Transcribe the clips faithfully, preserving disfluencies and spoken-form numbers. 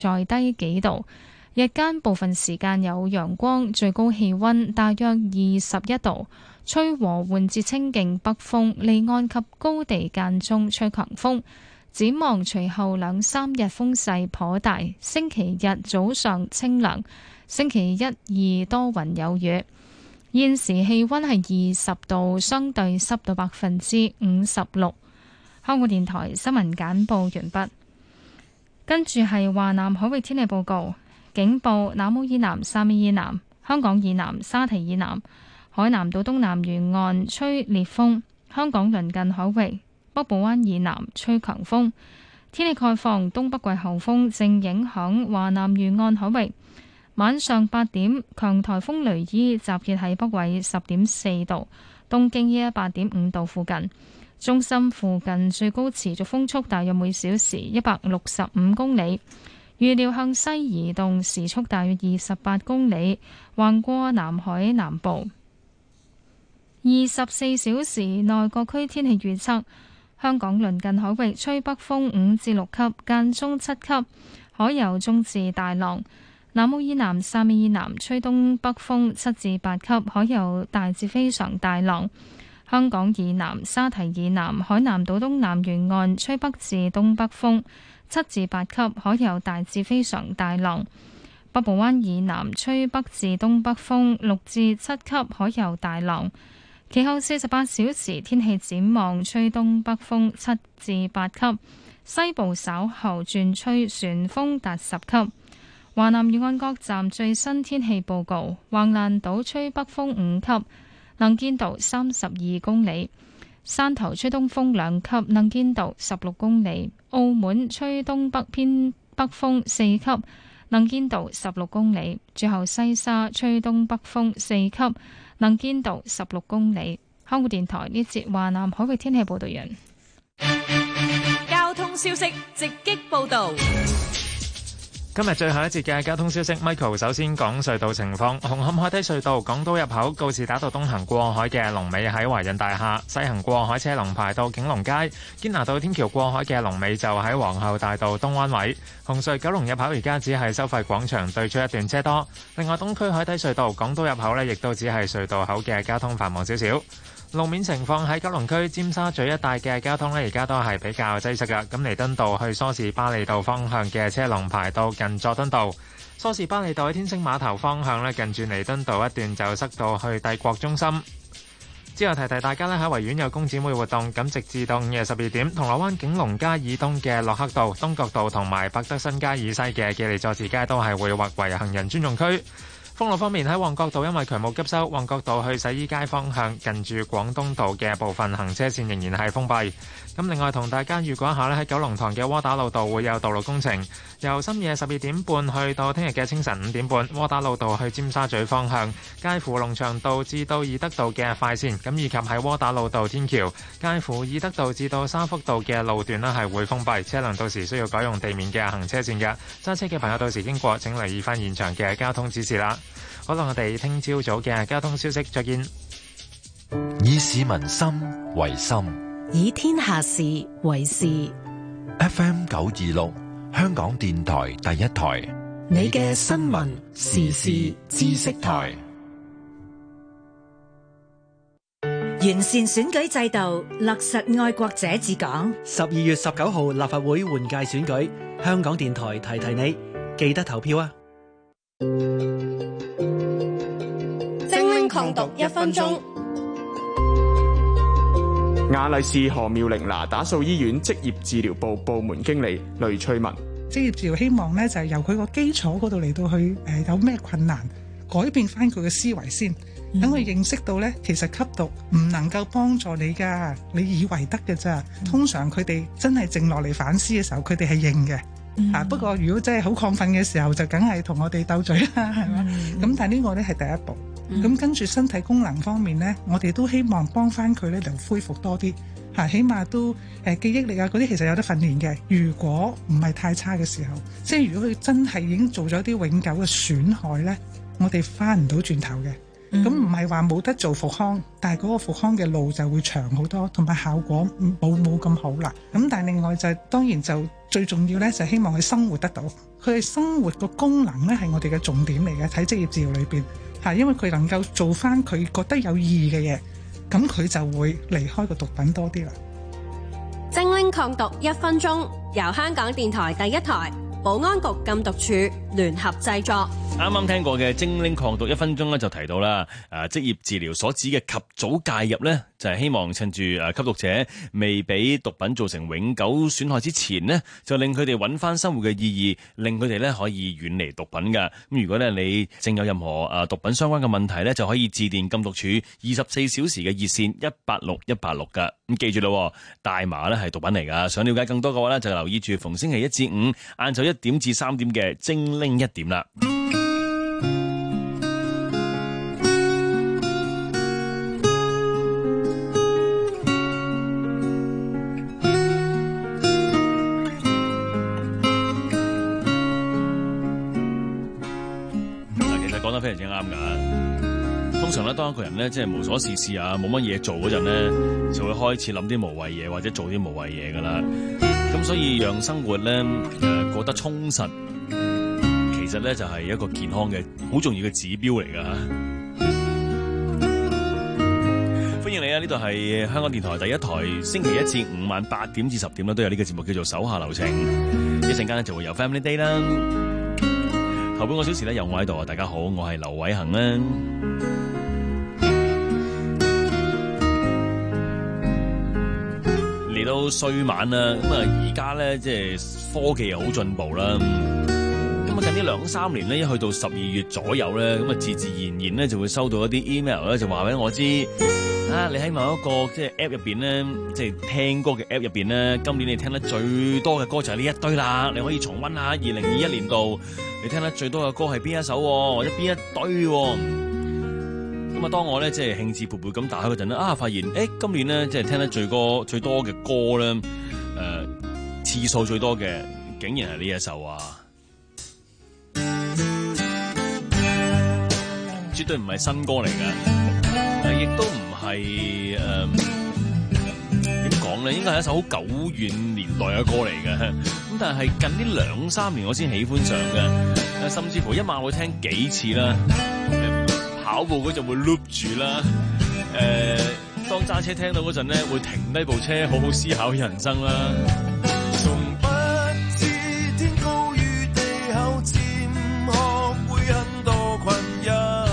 再低幾度。日間部分時間有陽光，最高氣溫大約二十一度，吹和緩至清勁北風，離岸及高地間中吹強風。展望隨後兩三日風勢頗大，星期日早上清涼，星期一二多雲有雨。現時氣溫係二十度，相對濕度百分之五十六。香港電台新聞簡報完畢。跟住係華南海域天氣報告。警報：南澳以南、汕尾以南、香港以南、沙堤以南、海南島東南沿岸吹烈風；香港鄰近海域、北部灣以南吹強風。天氣概況：東北季候風正影響華南沿岸海域。晚上八點，強颱風雷伊集結喺北緯十點四度，東經一一八點五度附近。中心附近最高持續風速大約每小時一百六十五公里。預料向西移動，時速大約二十八公里，橫過南海南部。二十四小時內各區天氣預測：香港鄰近海域吹北風五至六級，間中七級，海有中至大浪；南澳以南、汕尾以南吹東北風七至八級，海有大至非常大浪；香港以南、沙堤以南、海南島東南沿岸吹北至東北風七至八級，海有大至非常大浪；北部灣以南吹北至東北風六至七級，海有大浪。其後四十八小時天氣展望，吹東北風七至八級，西部稍後轉吹旋風達十級。華南沿岸各站最新天氣報告：橫瀾島吹北風五級，能見度三十二公里；汕頭吹東風兩級，能見度十六公里；澳門吹東北偏北風四級，能見度十六公里；最後西沙吹東北風四級，能見度十六公里。香港電台呢節華南海域天氣報道完。 交通消息直擊報道。 今日最後一節嘅交通消息 ，Michael 首先講隧道情況。紅磡海底隧道港島入口告士打道東行過海嘅龍尾喺華潤大廈，西行過海車龍排到景隆街。堅拿道天橋過海嘅龍尾就喺皇后大道東灣位。紅隧九龍入口而家只係收費廣場對出一段車多。另外東區海底隧道港島入口呢，亦都只係隧道口嘅交通繁忙少少。路面情況喺九龍區尖沙咀一帶嘅交通呢，而家都係比較擠塞㗎。咁彌敦道去梳士巴利道方向嘅車龍排到近佐敦道，梳士巴利道喺天星碼頭方向呢，近住彌敦道一段就塞到去帝國中心。之後提提大家呢，喺維園有工展會活動，咁直至到午夜十二點，銅鑼灣景隆街以東嘅洛克道、東角道同埋百德新街以西嘅記利佐治街都係會劃為行人專用區。封路方面，喺旺角道因為渠務急修，旺角道去洗衣街方向近住廣東道嘅部分行車線仍然係封閉。咁另外同大家預告一下咧，喺九龍塘嘅窩打老道會有道路工程，由深夜十二點半去到聽日嘅清晨五點半，窩打老道去尖沙咀方向介乎龍翔道至到義德道嘅快線，咁以及喺窩打老道天橋介乎義德道至到沙福道嘅路段咧係會封閉，車輛到時需要改用地面嘅行車線嘅，揸車嘅朋友到時經過請留意翻現場嘅交通指示啦。好啦，我哋聽朝早嘅交通消息，再見。 以市民心為心， 以天下事為事。 F M 九二六，香港電台第一台， 你嘅新聞時事知識台。完善選舉制度，落實愛國者治港。 十二月十九號立法會換屆選舉，香港電台提提你，記得投票啊！ 精靈抗毒一分鐘。 亞麗士何妙齡拿打素醫院職業治療部部門經理雷翠文。 職業治療希望咧就係由佢個基礎嗰度嚟到去誒、呃、有咩困難，改變翻佢嘅思維先，等佢認識到咧其實吸毒唔能夠幫助你噶，你以為得嘅咋？通常佢哋真係靜落嚟反思嘅時候，佢哋係認嘅。嗯、啊！不過如果真係好亢奮嘅時候，就梗係同我哋鬥嘴啦，係嘛？咁、嗯、但係呢個咧係第一步。咁、嗯、跟住身體功能方面咧，我哋都希望幫翻佢咧就恢復多啲嚇、啊，起碼都誒、呃、記憶力啊嗰啲其實有得訓練嘅。如果唔係太差嘅時候，即係如果佢真係已經做咗啲永久嘅損害咧，我哋翻唔到轉頭嘅。 咁唔係話冇得做復康，但係嗰個復康嘅路就會長好多，同埋效果冇冇咁好啦。咁但係另外就係、當然就最重要呢，就係希望佢生活得到，佢哋生活個功能呢，係我哋嘅重點嚟嘅，喺職業治療裏邊嚇，因為佢能夠做翻佢覺得有意義嘅嘢，咁佢就會離開個毒品多啲啦。 精靈抗毒一分鐘，由香港電台第一台、保安局禁毒處聯合製作。 啱啱聽過嘅精靈抗毒一分鐘咧，就提到啦，誒職業治療所指嘅及早介入咧，就係希望趁住誒吸毒者未俾毒品造成永久損害之前呢，就令佢哋揾翻生活嘅意義，令佢哋咧可以遠離毒品㗎。咁如果咧你正有任何誒毒品相關嘅問題咧，就可以致電禁毒處二十四小時嘅熱線一八六一八六㗎。咁記住咯，大麻咧係毒品嚟㗎。想了解更多嘅話咧，就留意住逢星期一至五晏晝一點至三點嘅精靈一點啦。講得非常之啱㗎。通常咧，當一個人咧即係無所事事啊，冇乜嘢做嗰陣咧，就會開始諗啲無謂嘢或者做啲無謂嘢㗎啦。咁所以讓生活咧誒過得充實，其實咧就係一個健康嘅好重要嘅指標嚟㗎嚇。歡迎你啊！呢度係香港電台第一台，星期一至五晚八點至十點咧都有呢個節目叫做手下留情。一陣間咧就會有 Family Day 啦。後半個小時咧，有我喺度啊！大家好，我係劉偉恒啦。嚟到歲晚啦，咁啊，而家咧即係科技又好進步啦。咁啊，近呢兩三年咧，一去到十二月左右咧，咁啊，自自然然咧就會收到一啲 email 咧，就話俾我知啊，你喺某一個即係 app 入邊咧，即係聽歌嘅 app 入邊咧，今年你聽得最多嘅歌就係呢一堆啦。你可以重溫下二零二一年度你聽得最多嘅歌係邊一首，或者邊一堆。咁啊，當我咧即係興致勃勃咁打開嗰陣咧，啊，發現誒、欸，今年咧即係聽得最歌最多嘅歌咧，誒、呃，次數最多嘅竟然係呢一首啊！絕對唔係新歌嚟㗎，亦都唔係誒點講咧，應該係一首好久遠年代嘅歌嚟嘅。咁但係近呢兩三年我先喜歡上嘅，甚至乎一晚會聽幾次啦。跑步嗰陣會 loop 住啦。誒、呃，當揸車聽到嗰陣咧，會停低部車，好好思考人生啦。 從不知天高與地厚，漸學會很多困擾。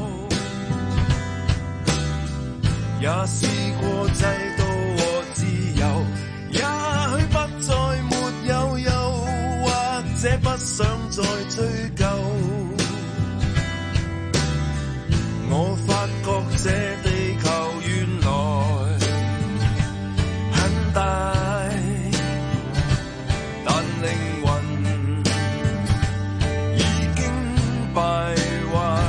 也試過制度和自由，也許不再沒有，又或者不想再追究。我發覺這地球原來很大，但靈魂已經敗壞。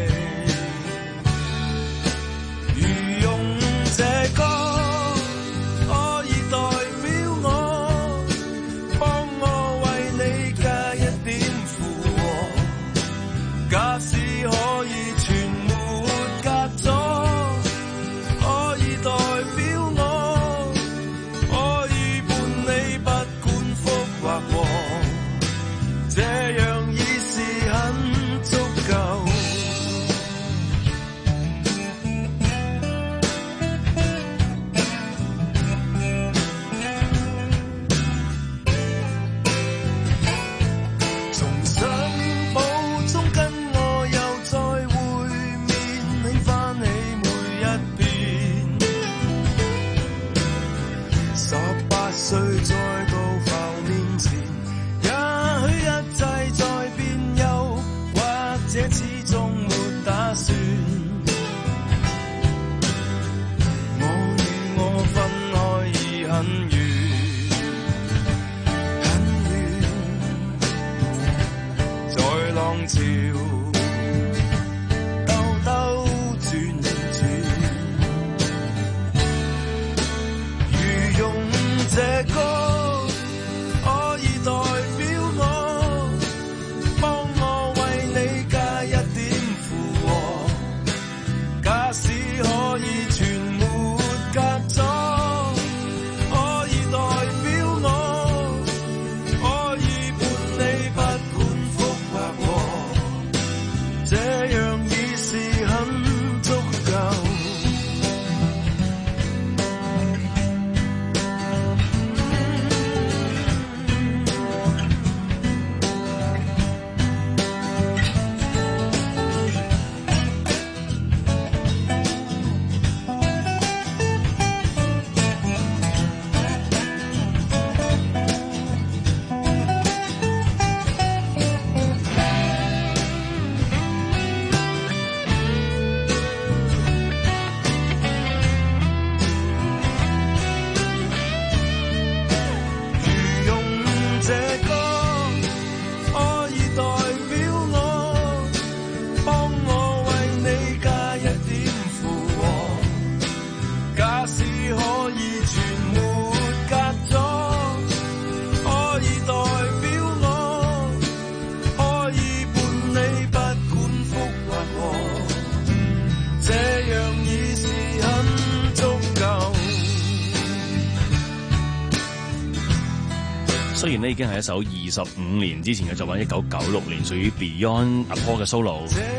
這歌可以代表我，幫我為你加一點附和。假使可以全沒隔阻，可以代表我，可以伴你不管福或禍，這樣已是很足夠。歲再到浮面前，也許一切在變悠，或者始終沒打算。我與我分開已很遠，很遠，在浪潮兜兜轉轉，如用這歌可以代表我，幫我為你加一點附和。 雖然呢已經係一首二十五年之前嘅作品，一九九六年屬於 Beyond 阿 Paul 嘅 solo。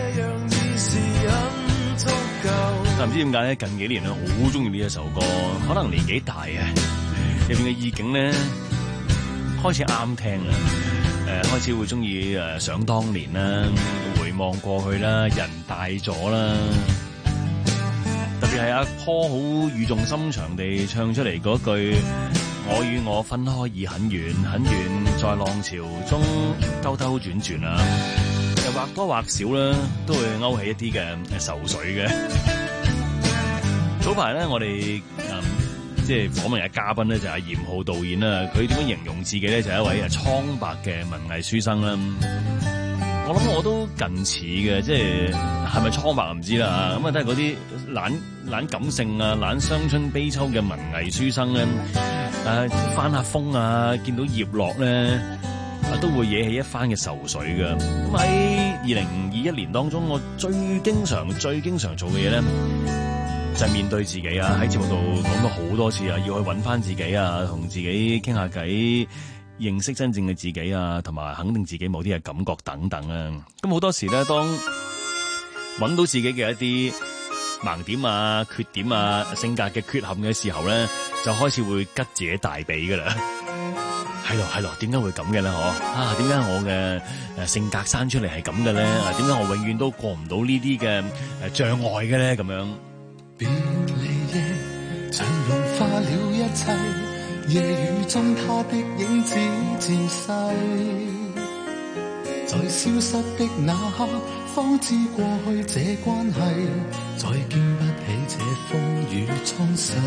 但唔知點解咧，近幾年咧好中意呢一首歌，可能年紀大啊，入邊嘅意境咧開始啱聽啦，誒、呃、開始會中意誒想當年啦，回望過去啦，人大咗啦。特別係阿 Paul 好語重心長地唱出嚟嗰句：我與我分開已很遠很遠，在浪潮中兜兜轉轉啊！又或多或少啦，都會勾起一啲嘅愁緒嘅。早排咧，我哋嗯即係訪問嘅嘉賓咧，就係嚴浩導演啦。佢點樣形容自己咧？就係一位誒蒼白嘅文藝書生啦。我諗我都近似嘅，即係係咪蒼白唔知啦。咁啊，都係嗰啲懶懶感性啊、懶傷春悲秋嘅文藝書生咧。誒，翻下風啊，見到葉落咧，啊都會惹起一番嘅愁緒嘅。咁喺二零二一年當中，我最經常、最經常做嘅嘢咧，就係面對自己啊！喺節目度講咗好多次啊，要去揾翻自己啊，同自己傾下偈，認識真正嘅自己啊，同埋肯定自己某啲嘅感覺等等啊。咁好多時咧，當揾到自己嘅一啲盲點啊、缺點啊、性格嘅缺陷嘅時候咧，就開始會吉自己大髀噶啦。係咯係咯，點解會咁嘅咧？嗬啊，點解我嘅誒性格生出嚟係咁嘅咧？啊，點解我永遠都過唔到呢啲嘅誒障礙嘅咧？咁樣。 別離夜，像融化了一切，夜雨中他的影子漸細，在消失的那刻，方知過去這關係，再經不起這風雨沖洗。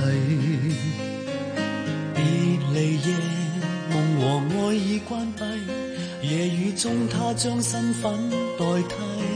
別離夜，夢和愛已關閉，夜雨中他將身份代替，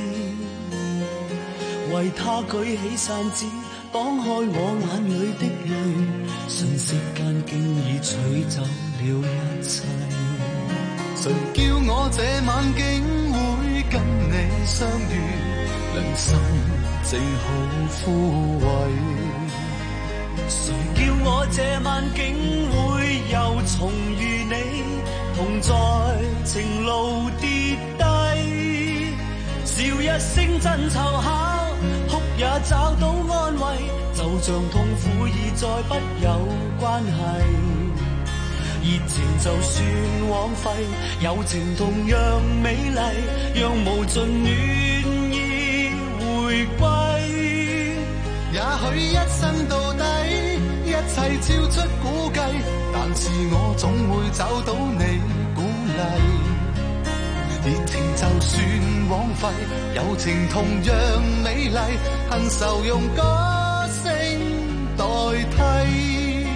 為他舉起扇子擋開我眼裏的淚，瞬息間經已取走了一切。誰叫我這晚竟會跟你相遇，良心正好枯萎。誰叫我這晚竟會又重遇你，同在情路跌低，笑一聲真湊巧，哭也找到安慰，就像痛苦已再不有關係。熱情就算枉費，友情同樣美麗，讓無盡暖意回歸。也許一生到底，一切超出估計，但是我總會找到你鼓勵。熱情就算枉費，友情同樣美麗，恨愁用歌聲代替。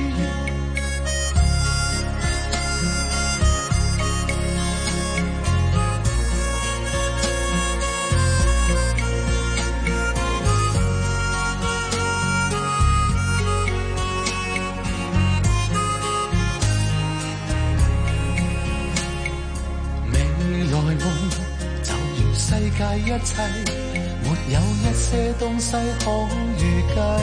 世界一切，沒有一些東西可預計，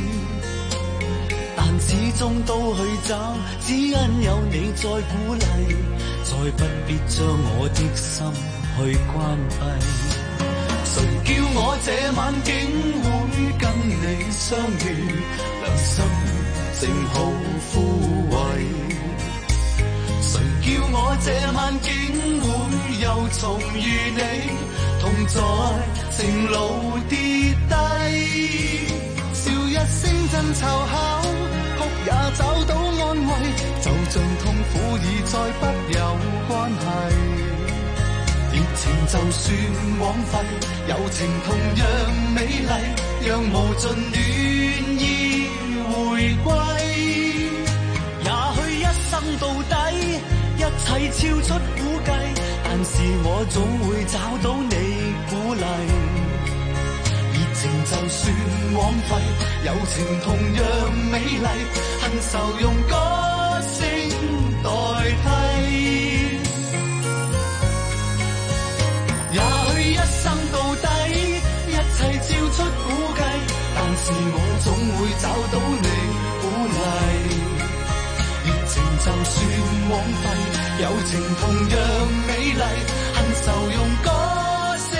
但始終都去找，只因有你在鼓勵，再不必將我的心去關閉。誰叫我這晚竟會跟你相遇，良心正好枯萎。誰叫我這晚竟會又重遇你，同在情路跌低，笑一聲真湊巧，哭也找到安慰，就像痛苦已再不有關係。熱情就算枉費，友情同樣美麗，讓無盡暖意回歸。也許一生到底，一切超出估計，但是我總會找到你鼓勵。熱情就算枉費，友情同樣美麗，恨愁用歌聲代替。也許一生到底，一切超出估計，但是我總會找到你鼓勵。熱情就算枉費，友情同樣美麗，恨愁用歌聲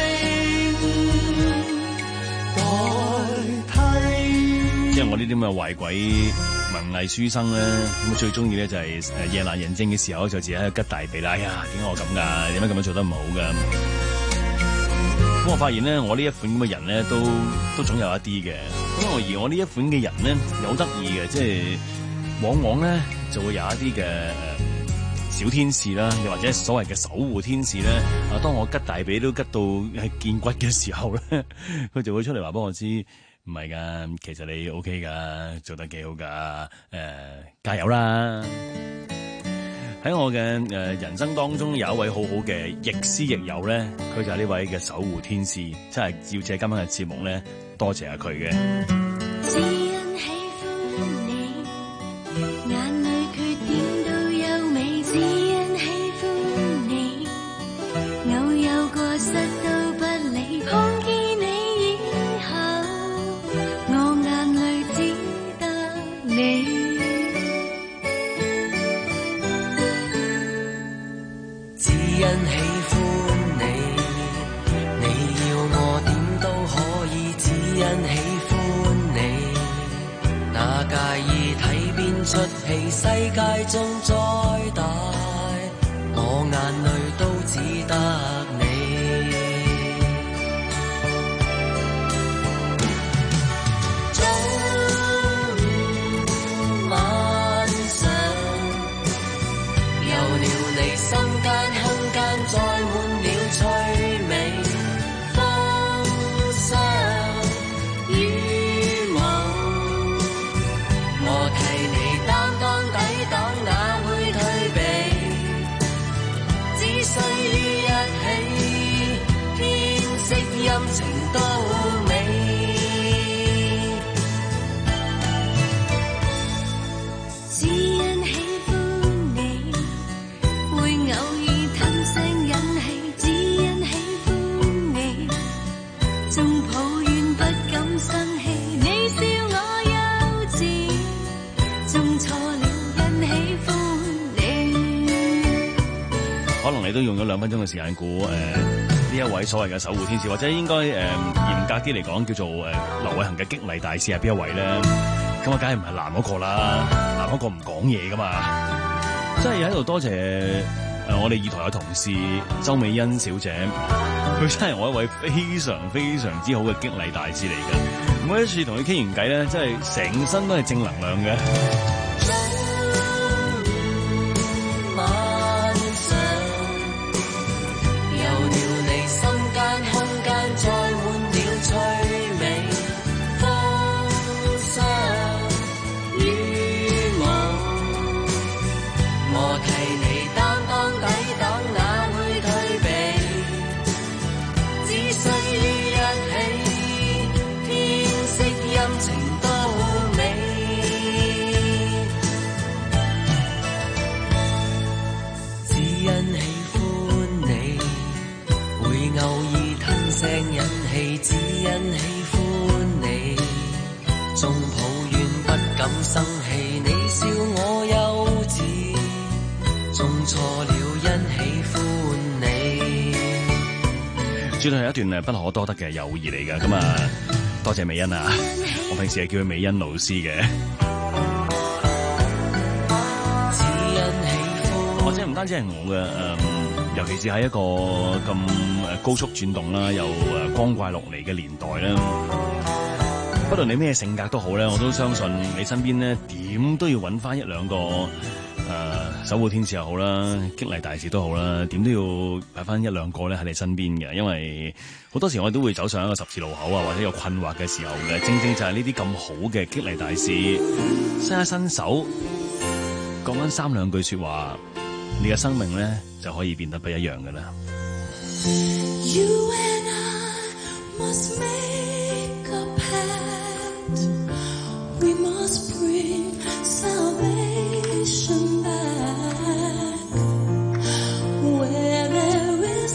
代替。 即係我呢啲咁嘅壞鬼文藝書生咧，咁最中意咧就係誒夜闌人靜嘅時候就自己喺度吉大髀啦。哎呀，點解我咁㗎？點解咁樣做得唔好㗎？咁我發現咧，我呢一款咁嘅人咧，都都總有一啲嘅。咁我而我呢一款嘅人咧，有得意嘅，即係往往咧就會有一啲嘅誒小天使啦，又或者所謂嘅守護天使咧。啊，當我吉大髀都吉到係見骨嘅時候咧，佢就會出嚟話俾我知。唔係噶，其實你 OK 噶，做得幾好噶，誒、呃，加油啦！喺我嘅誒、呃、人生當中，有一位好好嘅亦師亦友咧，佢就係呢位嘅守護天使，真係要借今晚嘅節目咧，多謝下佢嘅。 只因喜歡你，眼淚缺點都優美，只因喜歡你，偶有過失都不理，碰見你以後，我眼淚只得你。 只因喜歡你，你要我點都可以，只因喜歡你，哪介意睇邊出戲，世界中再大，我眼淚都只得你。再滿了趣味，風霜雨霧，我替你擔當抵擋，哪會退避？只需於一起，天色陰晴都美。 只因喜歡你，會偶爾聲引起，只因喜歡你，縱抱怨不敢生氣，你笑我幼稚，縱錯了因喜歡你。 可能你都用咗兩分鐘嘅時間估誒呢一位所謂嘅守護天使，或者應該誒、呃、嚴格啲嚟講叫做誒、呃、劉偉恒嘅激勵大使係邊一位咧？咁啊，梗係唔係男嗰個啦，男嗰個唔講嘢噶嘛，真係喺度多謝。誒、呃，我哋二台嘅同事周美欣小姐，佢真係我一位非常非常之好嘅激勵大使嚟嘅。每一次同佢傾完偈咧，真係成身都係正能量嘅。 聲引起，只因喜歡你，縱抱怨不敢生氣，你笑我幼稚，縱錯了因喜歡你。 絕對係一段誒不可多得嘅友誼嚟㗎，咁啊多謝美欣啊，我平時係叫佢美欣老師嘅。或者唔單止係我嘅誒。嗯尤其是喺一個咁誒高速轉動啦，又誒光怪陸離嘅年代啦，不論你咩性格都好咧，我都相信你身邊咧點都要揾翻一兩個誒、呃、守護天使又好啦，激勵大使都好啦，點都要擺翻一兩個咧喺你身邊嘅，因為好多時我哋都會走上一個十字路口啊，或者有困惑嘅時候嘅，正正就係呢啲咁好嘅激勵大使伸一伸手，講緊三兩句説話，你嘅生命咧就可以變得不一樣㗎啦。 You and I must make a pact. We must bring salvation back. Where there is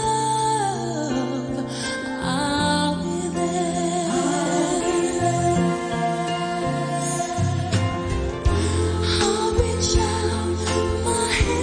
love, I'll be there. I'll reach out my hand.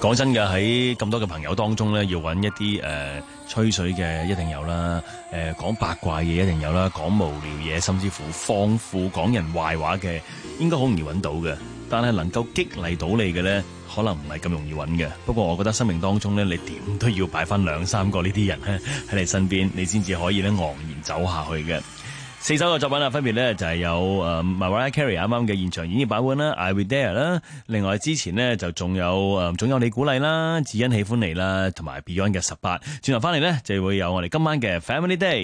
講真嘅，喺咁多嘅朋友當中咧，要揾一啲誒、呃、吹水嘅一定有啦，誒、呃、講八卦嘢一定有啦，講無聊嘢，甚至乎放負講人壞話嘅，應該好容易揾到嘅。但係能夠激勵到你嘅咧，可能唔係咁容易揾嘅。不過我覺得生命當中咧，你點都要擺翻兩三個呢啲人咧喺你身邊，你先至可以咧昂然走下去嘅。四首嘅作品啊，分別咧就係有誒 Mariah Carey 啱啱嘅現場演繹版本啦 ，I Will Dare 啦，另外之前呢，就仲有誒總有你鼓勵啦，只因喜歡你啦，同埋 Beyond 嘅十八。轉頭翻嚟咧就會有我哋今晚嘅 Family Day。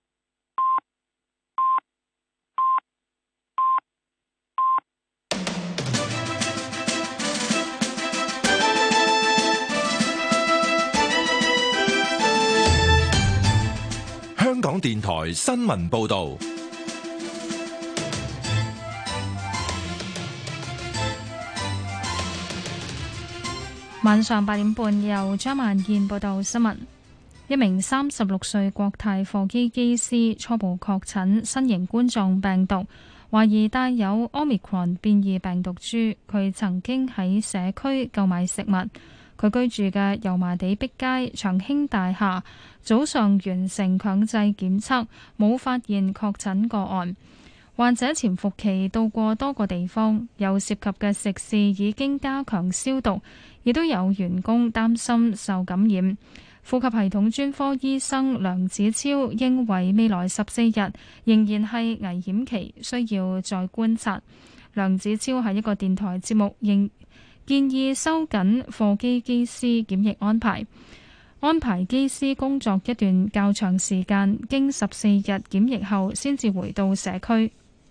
香港電台新聞報道， 晚上八點半由張萬燕報道新聞。一名三十六歲國泰貨機機師初步確診新型冠狀病毒，懷疑帶有 Omicron 變異病毒株。佢曾經喺社區購買食物。佢居住嘅油麻地碧街長興大廈早上完成強制檢測，冇發現確診個案。患者潛伏期到過多個地方，有涉及嘅食肆已經加強消毒，亦都有員工擔心受感染。呼吸系統專科醫生梁子超認為未來十四日仍然係危險期，需要再觀察。梁子超喺一個電台節目認建議收緊貨機機師檢疫安排，安排機師工作一段較長時間，經十四日檢疫後先至回到社區。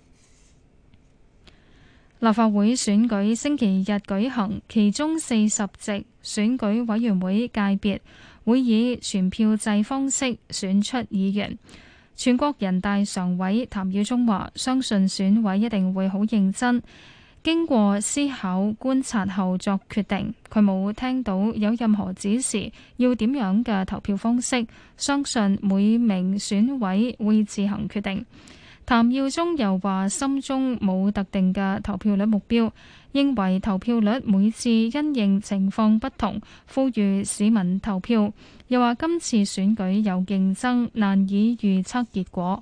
立法會選舉星期日舉行，其中四十席選舉委員會界別會以全票制方式選出議員。全國人大常委譚耀宗話：相信選委一定會好認真，經過思考觀察後作決定。佢冇聽到有任何指示要點樣嘅投票方式，相信每名選委會自行決定。譚耀宗又話心中冇特定嘅投票率目標，認為投票率每次因應情況不同，呼籲市民投票。又話今次選舉有競爭，難以預測結果。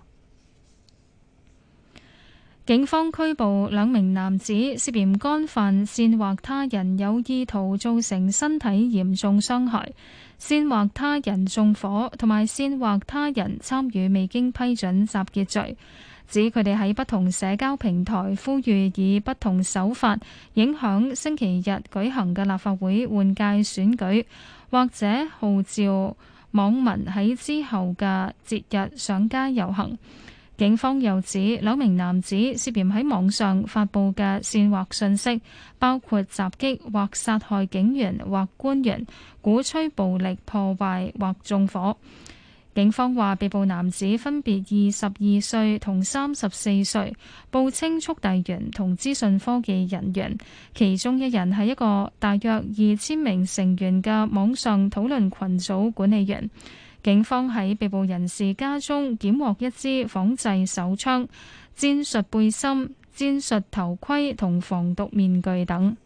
警方拘捕兩名男子，涉嫌干犯煽惑他人有意圖造成身體嚴重傷害、煽惑他人縱火同埋煽惑他人參與未經批准集結罪，指佢哋喺不同社交平台呼籲以不同手法影響星期日舉行嘅立法會換屆選舉，或者號召網民喺之後嘅節日上街遊行。警方又指兩名男子涉嫌喺網上發布嘅煽惑信息，包括襲擊或殺害警員或官員、鼓吹暴力破壞或縱火。警方話被捕男子分別二十二歲同三十四歲，報稱速遞員同資訊科技人員，其中一人係一個大約二千名成員嘅網上討論群組管理員。警方喺被捕人士家中檢獲一支仿製手槍、戰術背心、戰術頭盔同防毒面具等。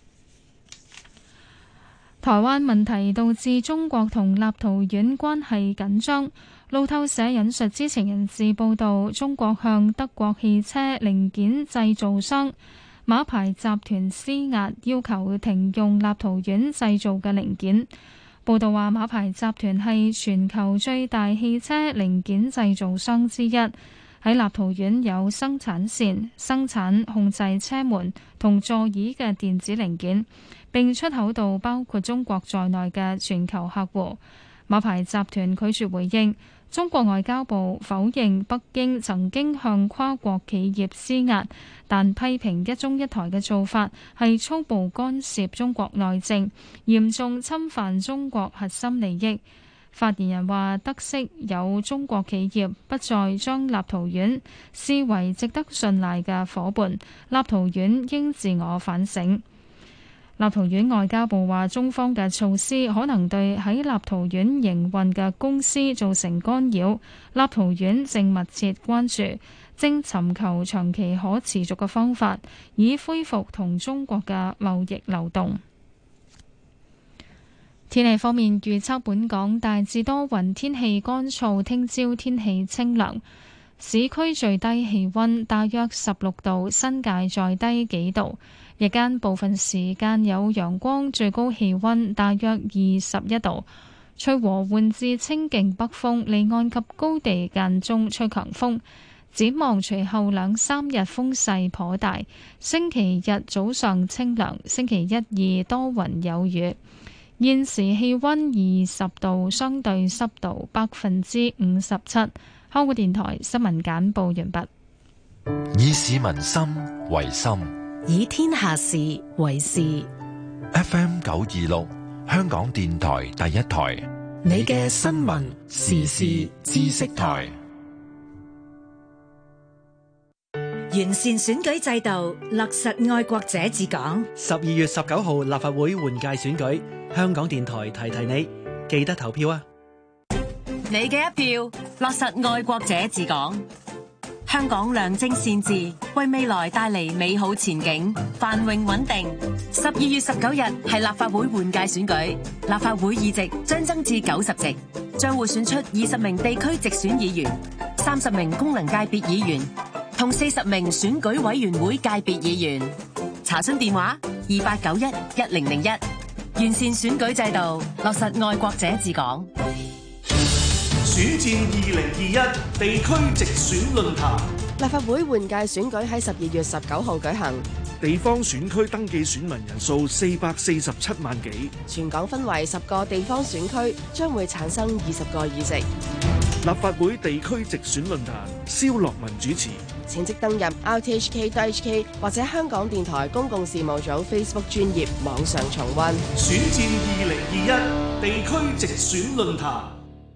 台灣問題導致中國同立陶宛關係緊張。路透社引述知情人士報道，中國向德國汽車零件製造商馬牌集團施壓，要求停用立陶宛製造嘅零件。報道話，馬牌集團係全球最大汽車零件製造商之一，喺立陶宛有生產線，生產控制車門同座椅嘅電子零件，並出口到包括中國在內嘅全球客戶。馬牌集團拒絕回應。中國外交部否認北京曾經向跨國企業施壓，但批評一中一台嘅做法係粗暴干涉中國內政，嚴重侵犯中國核心利益。發言人話：得悉有中國企業不再將立陶宛視為值得信賴嘅夥伴，立陶宛應自我反省。立陶宛外交部話，中方嘅措施可能對喺立陶宛營運嘅公司造成干擾，立陶宛正密切關注，正尋求長期可持續嘅方法，以恢復同中國嘅貿易流動。 天氣方面預測，本港大致多雲，天氣乾燥，聽朝天氣清涼，市區最低氣溫大約十六度，新界再低幾度。日間部分時間有陽光，最高氣溫大約二十一度，吹和緩至清勁北風，離岸及高地間中吹強風。展望隨後兩三日風勢頗大，星期日早上清涼，星期一二多雲有雨。現時氣溫二十度，相對濕度百分之五十七。香港電台新聞簡報完畢。 以市民心為心， 以天下事為事。 F M 九二六，香港電台第一台， 你嘅新聞時事知識台。完善選舉制度，落實愛國者治港。 十二月十九號立法會換屆選舉，香港電台提提你，記得投票啊！ 你嘅一票，落實愛國者治港。香港良政善治，為未來帶嚟美好前景，繁榮穩定。十二月十九日係立法會換屆選舉，立法會議席將增至九十席，將會選出二十名地區直選議員、三十名功能界別議員同四十名選舉委員會界別議員。查詢電話：二八九一一零零一。完善選舉制度，落實愛國者治港。 選戰二零二一地區直選論壇。 立法會換屆選舉喺十二月十九號舉行， 地方選區登記選民人數四百四十七萬幾。 全港分為十個地方選區，將會產生二十個議席。 立法會地區直選論壇，蕭樂文主持。 請即登入 R T H K dot H K 或者香港電台公共事務組 Facebook 專頁網上重溫。 選戰二零二一地區直選論壇。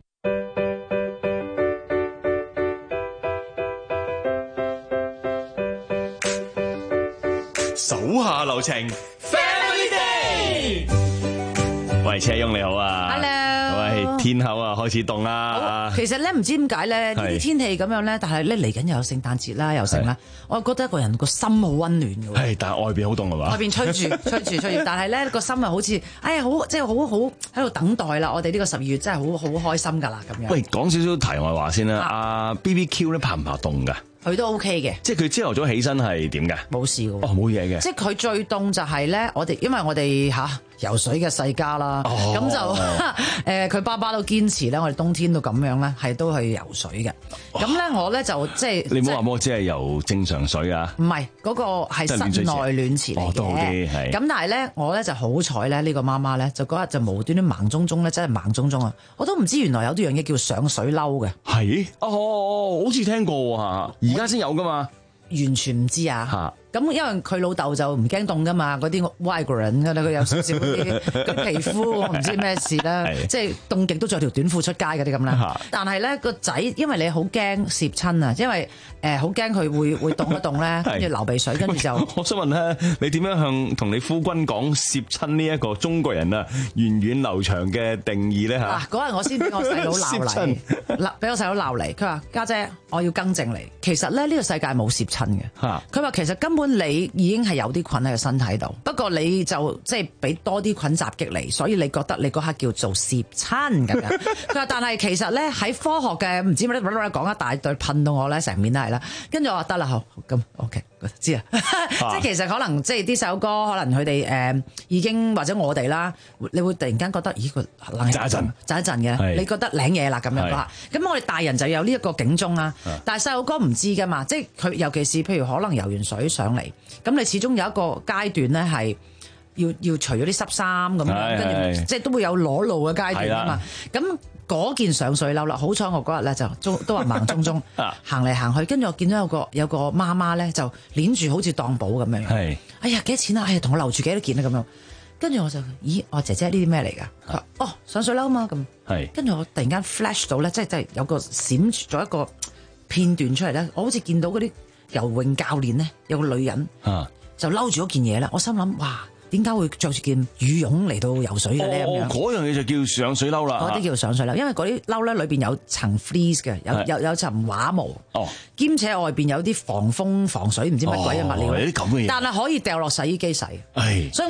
手下留情 ，Family Day。喂，車翁你好啊 ，Hello。 喂，天后啊，開始凍啦。 其實咧，唔知點解咧，呢啲天氣咁樣咧，但係咧嚟緊又有聖誕節啦，又成啦，我覺得一個人個心好溫暖嘅。 係，但係外邊好凍係嘛？ 外邊吹住吹住吹住，但係咧個心啊，好似哎呀，好即係好好喺度等待啦。我哋呢個十二月真係好好開心㗎啦，咁樣。 喂，講少少題外話先啦。阿 B B Q 咧怕唔怕凍㗎？ 佢都 OK 嘅， 即係佢朝頭早起身係點㗎？ 冇事㗎。 哦，冇嘢嘅。 即係佢最凍就係咧，我哋因為我哋嚇、啊、游水嘅世家啦，咁、哦、就誒佢、呃、爸爸都堅持咧，我哋冬天都咁樣咧，係都去游水嘅。咁、哦、咧我咧就即係你唔好話我只係游正常水啊。 唔係嗰個係室內暖池嚟嘅。咁、哦、但係咧我咧就好彩咧，呢、呢個媽媽咧就嗰日就無端端盲中中咧，真係盲中中啊！我都唔知原來有啲樣嘢叫上水褸嘅。 係哦，好似聽過嚇，而家先有㗎嘛。 完全唔知啊！咁因為佢老豆就唔驚凍噶嘛，嗰啲外國人㗎啦，佢有少少嗰啲嗰皮膚，我唔知咩事啦，即係凍極都着條短褲出街嗰啲咁啦。但係咧個仔，因為你好驚攝親啊，因為誒好驚佢會會凍一凍咧，跟住流鼻水，跟住就。 我想問咧，你點樣向同你夫君講攝親呢一個中國人啊源遠流長嘅定義咧嚇？ 嗱，嗰日我先俾我細佬鬧嚟，嗱俾我細佬鬧嚟，佢話家姐，我要更正你，其實咧呢個世界冇攝親嘅。佢話其實根本你已經係有啲菌喺個身體度，不過你就即係俾多啲菌襲擊你，所以你覺得你嗰刻叫做攝親咁樣。佢話但係其實咧喺科學嘅唔知乜乜講一大堆，噴到我咧成面都係啦。跟住我話得啦，好咁 OK 知啊。即係其實可能即係啲細路哥，可能佢哋誒已經或者我哋啦，你會突然間覺得咦個冷氣震一陣震嘅，你覺得領嘢啦咁樣啦。咁我哋大人就有呢一個警鐘啦，但係細路哥唔知噶嘛，即係佢尤其是譬如可能游完水上嚟，咁你始終有一個階段咧係要要除咗啲濕衫咁樣，跟住即係都會有裸露嘅階段啊嘛。咁嗰件上水褸啦，好彩我嗰日咧就都都話盲中中行嚟行去，跟住我見到有個有個媽媽咧就攆住好似當寶咁樣。係，哎呀幾多錢啊？哎呀同我留住幾多件啊咁樣。跟住我就，咦？我姐姐呢啲咩嚟㗎？佢話哦上水褸嘛咁。係。跟住我突然間 flash 到咧，即係即係有個閃咗一個片段出嚟咧，我好似見到嗰啲游泳教練咧，有個女人就嬲住嗰件嘢咧，我心諗哇，點解會着住件羽絨嚟到游水嘅咧？咁樣嗰樣嘢就叫上水褸啦。 嗰啲叫上水褸，因為嗰啲褸咧裏邊有層 fleece 嘅，有有有層畫毛，哦，兼且外邊有啲防風防水唔知乜鬼嘅物料， 有啲咁嘅嘢， 但係可以掉落洗衣機洗。係，所以我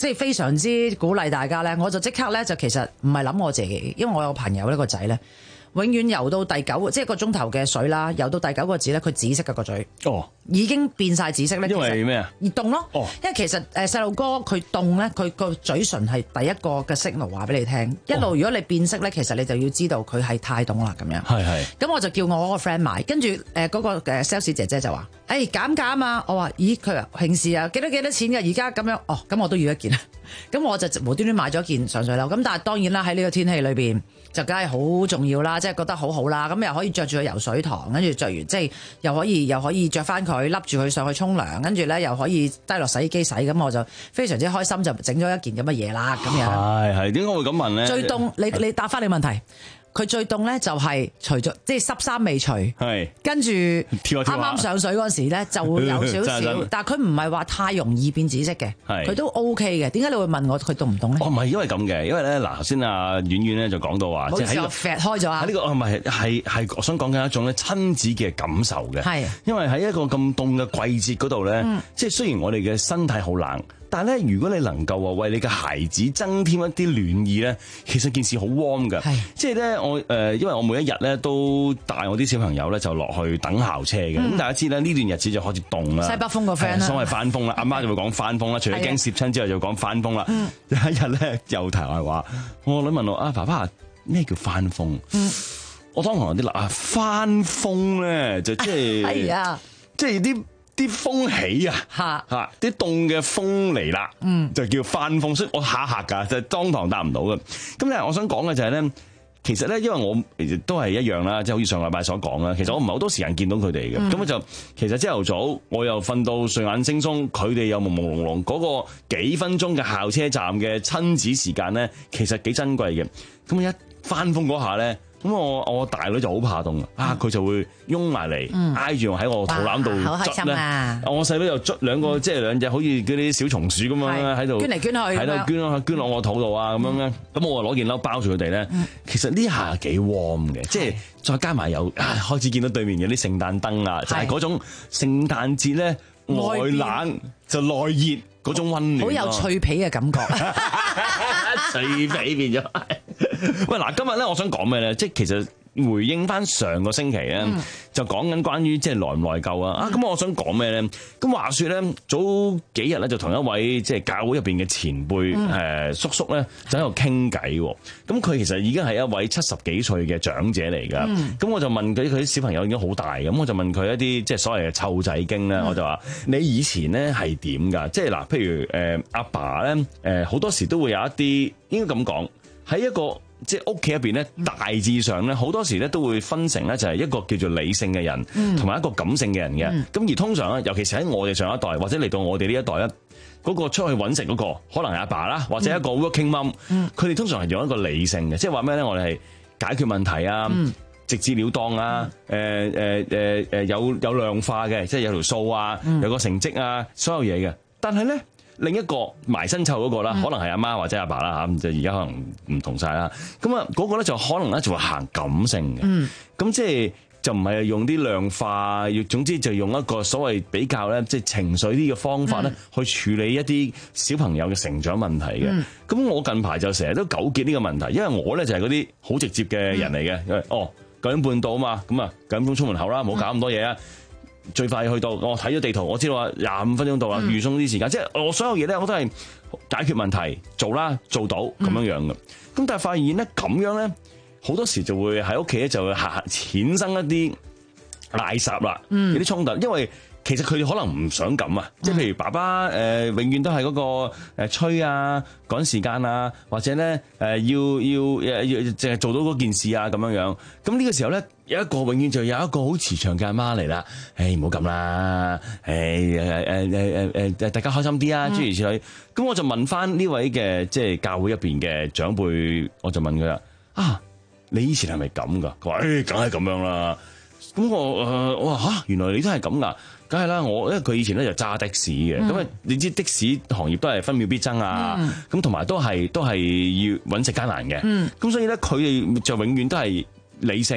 即係非常之鼓勵大家咧，我就即刻咧就其實唔係諗我自己，因為我有個朋友呢個仔咧。永遠游到第九個，即係一個鐘頭嘅水啦，游到第九個字咧，佢紫色嘅個嘴， 哦， 已經變晒紫色咧。 因為咩啊？ 熱凍咯， 哦， 因為其實誒細路哥佢凍咧，佢個嘴唇係第一個嘅 signal 話俾你聽。一路如果你變色咧，其實你就要知道佢係太凍啦咁樣。 係係。 咁我就叫我嗰個 friend 買，跟住誒嗰個誒 sales 姐姐就話：誒減減啊！我話：咦，佢話平時啊幾多幾多錢㗎？而家咁樣，哦，咁我都要一件啦。咁我就無端端買咗件上水褸。咁但係當然啦，喺呢個天氣裏邊就梗係好重要啦，即係覺得好好啦。咁又可以着住去游水堂，跟住着完即係又可以又可以着翻佢，笠住佢上去沖涼，跟住咧又可以低落洗衣機洗。咁我就非常之開心，就整咗一件咁嘅嘢啦。咁樣係係點解會咁問咧？ 最凍，你你答翻你問題。佢最凍咧就係除咗即係濕衫未除， 係跟住啱啱上水嗰時咧就會有少少，但係佢唔係話太容易變紫色嘅，佢都 OK 嘅。點解你會問我佢凍唔凍咧？ 哦，唔係因為咁嘅，因為咧嗱，頭先阿婉婉咧就講到話， 即係喺個 fat 開咗啊！ 喺呢個唔係係係我想講緊一種咧親子嘅感受嘅，係因為喺一個咁凍嘅季節嗰度咧，即係雖然我哋嘅身體好冷。但係咧，如果你能夠話為你嘅孩子增添一啲暖意咧，其實件事好 warm 㗎。即係咧，我誒、呃，因為我每一日咧都帶我啲小朋友咧就落去等校車嘅。咁、嗯、大家知咧，呢段日子就開始凍啦。西北風個 friend 啦，所謂翻風啦，阿媽就會講翻風啦。除咗驚攝親之後，就講翻風啦。有一日咧，又提我話，我女問我啊，爸爸咩叫翻風？嗯、我當堂有啲啦啊，翻風咧就即係，係啊，即係啲。啲風起啊，嚇嚇啲凍嘅風嚟啦，嗯，就叫翻風，所以我嚇嚇㗎，就係當堂答唔到嘅。咁咧，我想講嘅就係咧，其實咧，因為我都係一樣啦，即係好似上禮拜所講啦，其實我唔係好多時間見到佢哋嘅，咁、嗯、就其實朝頭早我又瞓到睡眼惺忪，佢哋又朦朦朧朧，嗰、嗰個幾分鐘嘅校車站嘅親子時間咧，其實幾珍貴嘅。咁一翻風嗰下咧。咁我我大女就好怕凍啊！佢就會擁埋嚟挨住我喺我肚腩度捽咧。我細女又捽兩個，即係兩隻好似嗰啲小松鼠咁樣喺度捐嚟捐去，喺度捐落捐落我肚度啊咁樣咧。咁我攞件褸包住佢哋咧。其實呢下幾 warm 嘅，即係再加埋有開始見到對面有啲聖誕燈啊，就係嗰種聖誕節咧外冷就內熱嗰種溫暖， 好有脆皮嘅感覺。 脆皮變咗。喂，嗱，今日咧，我想講咩咧？即係其實回應翻上個星期咧，嗯、就講緊關於即係內唔內疚啊！啊，咁我想講咩咧？咁話說咧，早幾日咧就同一位即係教會入邊嘅前輩誒、嗯呃、叔叔咧，就喺度傾偈。咁佢其實已經係一位七十幾歲嘅長者嚟噶。咁、嗯、我就問佢，佢啲小朋友已經好大，咁我就問佢一啲即係所謂嘅湊仔經咧，嗯、我就話：你以前咧係點㗎？即係嗱，譬如誒阿、呃、爸咧，誒、呃、好多時都會有一啲應該咁講喺一個。即係屋企入邊咧，大致上咧，好多時咧都會分成咧，就係一個叫做理性嘅人，同埋、嗯、一個感性嘅人嘅。咁、嗯、而通常咧，尤其是喺我哋上一代，或者嚟到我哋呢一代咧，嗰、嗰個出去揾食嗰、嗰個，可能係阿爸啦，或者一個 working mum，佢哋通常係用一個理性嘅，即係話咩咧？我哋係解決問題啊，嗯、直截了當啊，誒誒誒誒有有量化嘅，即係有條數啊，嗯、有個成績啊，所有嘢嘅。但係咧。另一個埋身湊嗰個啦，可能係阿媽或者阿爸啦嚇，就而家可能唔同晒啦。咁啊，嗰個咧就可能咧就會行感性嘅。咁、嗯、即係就唔係用啲量化，總之就用一個所謂比較咧，即係情緒啲嘅方法咧，去處理一啲小朋友嘅成長問題嘅。咁、嗯、我近排就成日都糾結呢個問題，因為我咧就係嗰啲好直接嘅人嚟嘅。因為、嗯、哦九點半到啊嘛，咁啊九點鐘出門口啦，唔好搞咁多嘢啊。最快去到，我睇咗地圖，我知道話廿五分鐘到啦，預鬆啲時間，嗯、即係我所有嘢咧，我都係解決問題做啦，做到咁樣樣嘅。咁、嗯、但係發現咧，咁樣咧，好多時就會喺屋企咧就會下產生一啲嗌霎啦，嗯、有啲衝突，因為其實佢哋可能唔想咁啊，即係譬如爸爸誒、呃、永遠都係嗰個誒催啊趕時間啊，或者咧誒、呃、要要誒要淨係做到嗰件事啊咁樣樣。咁呢個時候咧，有一個永遠就有一個好慈祥嘅阿媽嚟啦，誒唔好咁啦，誒誒誒誒誒誒大家開心啲啊，諸如此類。咁我就問翻呢位嘅即係教會入邊嘅長輩，我就問佢啦，啊你以前係咪咁噶？佢話誒梗係咁樣啦。咁我誒我話嚇，原來你都係咁噶。梗係啦，我因為佢以前咧就揸的士嘅，咁啊、嗯、你知的士行業都係分秒必爭啊，咁同埋都係都係要揾食艱難嘅，咁、嗯、所以咧佢哋就永遠都係理性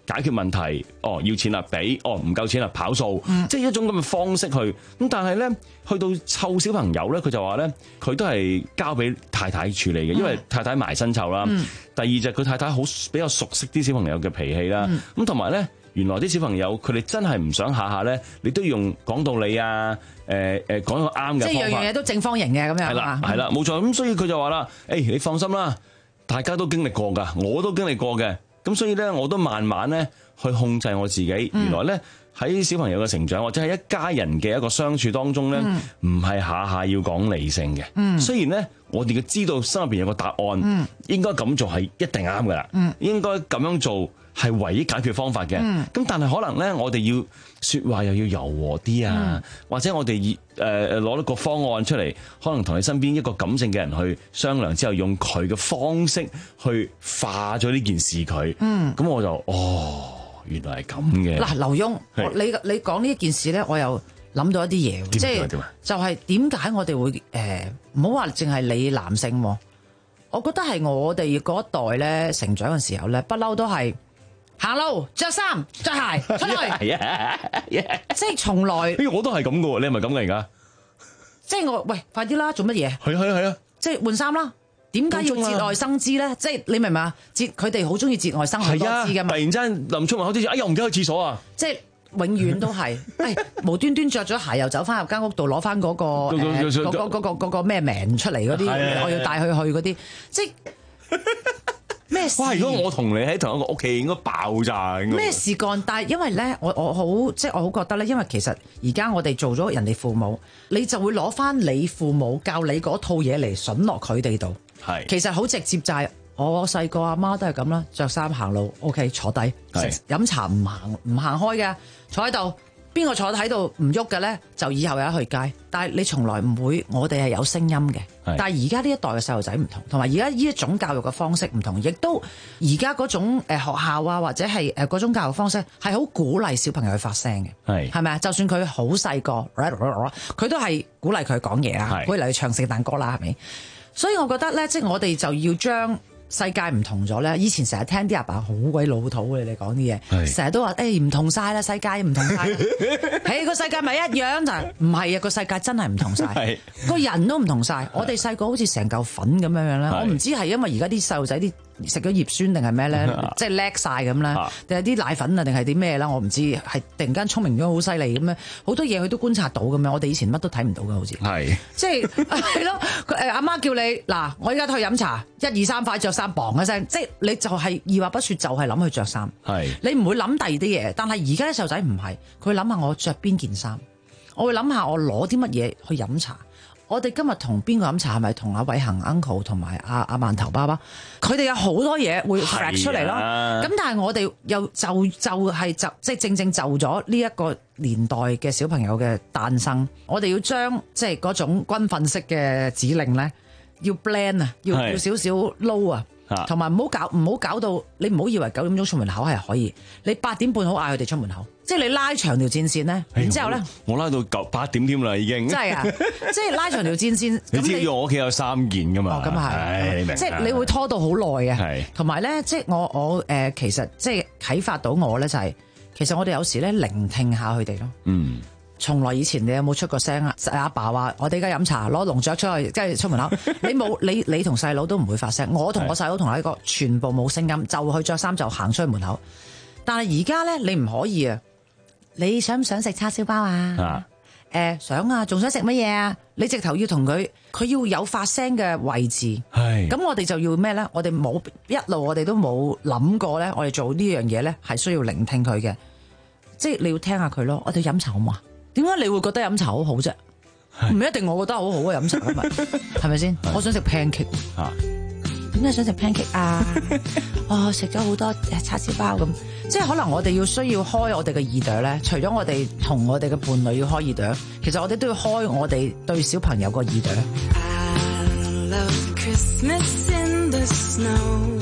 解決問題，哦要錢啦俾，哦唔夠錢啦跑數， 嗯、 即係一種咁嘅方式去。咁但係咧，去到湊小朋友咧，佢就話咧，佢都係交俾太太處理嘅，因為太太埋身湊啦。嗯、第二就係佢太太好比較熟悉啲小朋友嘅脾氣啦。咁同埋咧，原來啲小朋友佢哋真係唔想下下咧，你都要用講道理啊，誒誒講個啱嘅方法。 即係樣樣嘢都正方形嘅咁樣。係啦係啦，冇錯。咁所以佢就話啦，誒、欸、你放心啦，大家都經歷過㗎，我都經歷過嘅。咁所以咧，我都慢慢咧去控制我自己。嗯、原來咧喺小朋友嘅成長或者喺一家人嘅一個相處當中咧，唔係、嗯、下下要講理性嘅。嗯、雖然咧，我哋嘅知道心入邊有個答案，嗯、應該咁做係一定啱噶啦。嗯、應該咁樣做係唯一解決方法嘅。咁、嗯、但係可能咧，我哋要説話又要柔和啲啊，嗯、或者我哋誒誒攞一個方案出嚟，可能同你身邊一個感性嘅人去商量之後，用佢嘅方式去化咗呢件事佢。嗯，咁我就哦。原來係咁嘅。嗱，劉墉，你你講呢一件事咧，我又諗到一啲嘢，即係就係點解我哋會誒唔好話淨係理男性，我覺得係我哋嗰一代咧成長嘅時候咧，不嬲都係行路着衫着鞋出去，係啊，即係從來。誒，我都係咁嘅喎，你係咪咁嘅而家？即係我喂，快啲啦，做乜嘢？係啊係啊係啊，即係換衫啦。點解要節外生枝咧？即係你明唔明啊？節佢哋好中意節外生好多枝嘅嘛。突然之間臨出門口之前，哎呀，唔記得去廁所啊！即係永遠都係，誒無端端着咗鞋又走翻入間屋度攞翻嗰個誒嗰個嗰個嗰個咩名出嚟嗰啲，我要帶佢去嗰啲，即係咩事？哇！如果我同你喺同一個屋企，應該爆炸。咩事幹？但係因為咧，我我好即係我好覺得咧，因為其實而家我哋做咗人哋父母，你就會攞翻你父母教你嗰套嘢嚟筍落佢哋度。係，其實好直接就係我細個阿媽都係咁啦，着衫行路 ，OK 坐低，飲茶唔行唔行開嘅，坐喺度，邊個坐喺度唔喐嘅咧，就以後有得去街。但係你從來唔會，我哋係有聲音嘅。但係而家呢一代嘅細路仔唔同，同埋而家呢一種教育嘅方式唔同，亦都而家嗰種誒學校啊，或者係誒嗰種教育方式係好鼓勵小朋友去發聲嘅，係係咪啊？就算佢好細個，佢都係鼓勵佢講嘢啊，鼓勵佢唱聖誕歌啦，係咪？所以我覺得咧，即係我哋就要將世界唔同咗咧。以前成日聽啲阿爸好鬼老土嘅，你講啲嘢，成日都話誒唔同晒啦，世界唔同晒。誒個世界咪一樣就唔係啊，個世界真係唔同晒，個人都唔同晒。我哋細個好似成嚿粉咁樣樣咧，我唔知係因為而家啲細路仔啲食咗葉酸定係咩咧，即係叻晒咁咧，定係啲奶粉啊，定係啲咩啦？我唔知，係突然間聰明咗好犀利咁樣，好多嘢佢都觀察到咁樣。我哋以前乜都睇唔到嘅，好似係即係係咯。誒阿媽叫你嗱，我而家去飲茶，一二三塊着衫，砰一聲，即係你就係二話不說就係諗去着衫。係你唔會諗第二啲嘢，但係而家啲細路仔唔係，佢諗下我着邊件衫，我會諗下我攞啲乜嘢去飲茶。我哋今日同邊個飲茶係咪同阿偉恒 uncle 同埋阿阿饅頭爸爸？佢哋有好多嘢會發出嚟咯。咁但係我哋又就就係就即係正正就咗呢一個年代嘅小朋友嘅誕生，我哋要將即係嗰種軍訓式嘅指令咧，要 blend 啊，要要少少撈啊。同埋唔好搞唔好搞到你唔好以為九點鐘出門口係可以，你八點半好嗌佢哋出門口，即係你拉長條戰線咧，然之後咧，我拉到九八點添啦已經。真係啊！即係拉長條戰線。你知道我屋企有三件噶嘛？咁係，即係你會拖到好耐嘅。係。同埋咧，即係我我誒，其實即係啟發到我咧，就係其實我哋有時咧聆聽下佢哋咯。嗯。從來以前你有冇出過聲啊？阿爸話我哋而家飲茶，攞龍雀出去，跟住出門口。你冇，你你同細佬都唔會發聲。我同我細佬同我一個全部冇聲音，就去着衫就行出去門口。但係而家咧，你唔可以啊！你想唔想食叉燒包啊？啊，誒、呃、想啊，仲想食乜嘢啊？你直頭要同佢，佢要有發聲嘅位置。係咁，我哋就要咩咧？我哋冇一路，我哋都冇諗過咧。我哋做呢樣嘢咧，係需要聆聽佢嘅，即係你要聽下佢咯。我哋飲茶好嘛？點解你會覺得飲茶好好啫？唔一定我覺得好好啊！飲茶啊嘛，係咪先？我想食 pancake 啊！點解想食 pancake 啊？哦，食咗好多誒叉燒包咁，即係可能我哋要需要開我哋嘅耳朵咧。除咗我哋同我哋嘅伴侶要開耳朵，其實我哋都要開我哋對小朋友個耳朵。I love Christmas in the snow,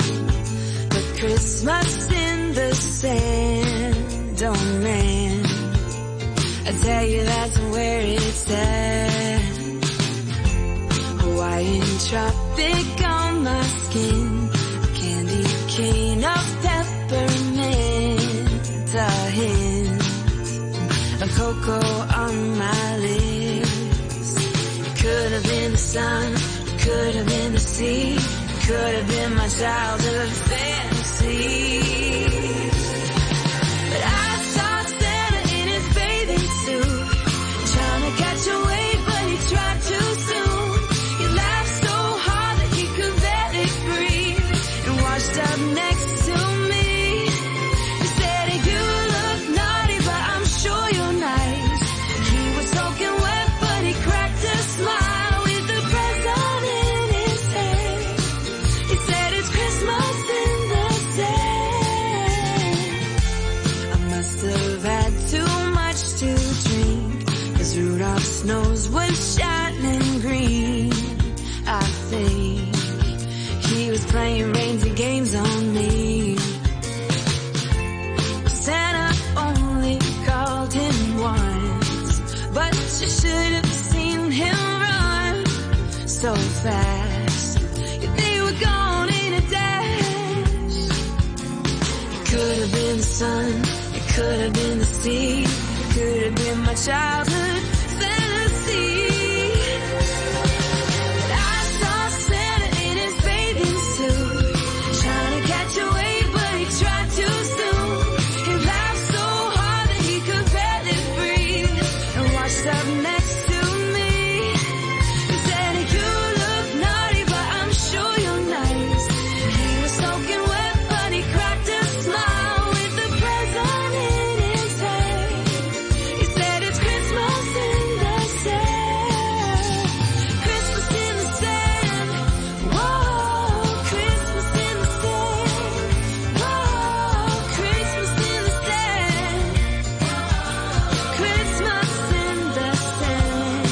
but Christmas in the sand, oh man.I tell you that's where it's at. Hawaiian tropic on my skin, a candy cane of peppermint. a cocoa on my lips. Could have been the sun, could have been the sea, could have been my childhood fantasy. But I saw Santa in his bathing suit, trying to catch a wave, but he tried too soon. He laughed so hard that he could barely breathe, and washed up next to me. He said, you look naughty, but I'm sure you're nice. He was soaking wet, but he cracked a smile with the present in his hand. He said, it's Christmas in the sand. I must have had too much to drink, 'cause Rudolph's nose was shining green. I think he was playing reindeer games on me. Santa only called him once, but you should have seen him run so fast. They were gone in a dash. It could have been the sun, it could have been the sea, it could have been my childhood fantasy. But I saw Santa in his bathing suit, trying to catch a wave, but he tried too soon. He laughed so hard that he could barely breathe, and washed up next to me. He said, you look naughty, but I'm sure you're nice. He was soaking wet, but he cracked a smile with the present in his hand. He said, it's Christmas in the sand. Christmas in the sand. Whoa, Christmas in the sand. Whoa, Christmas in the sand. Christmas in the sand.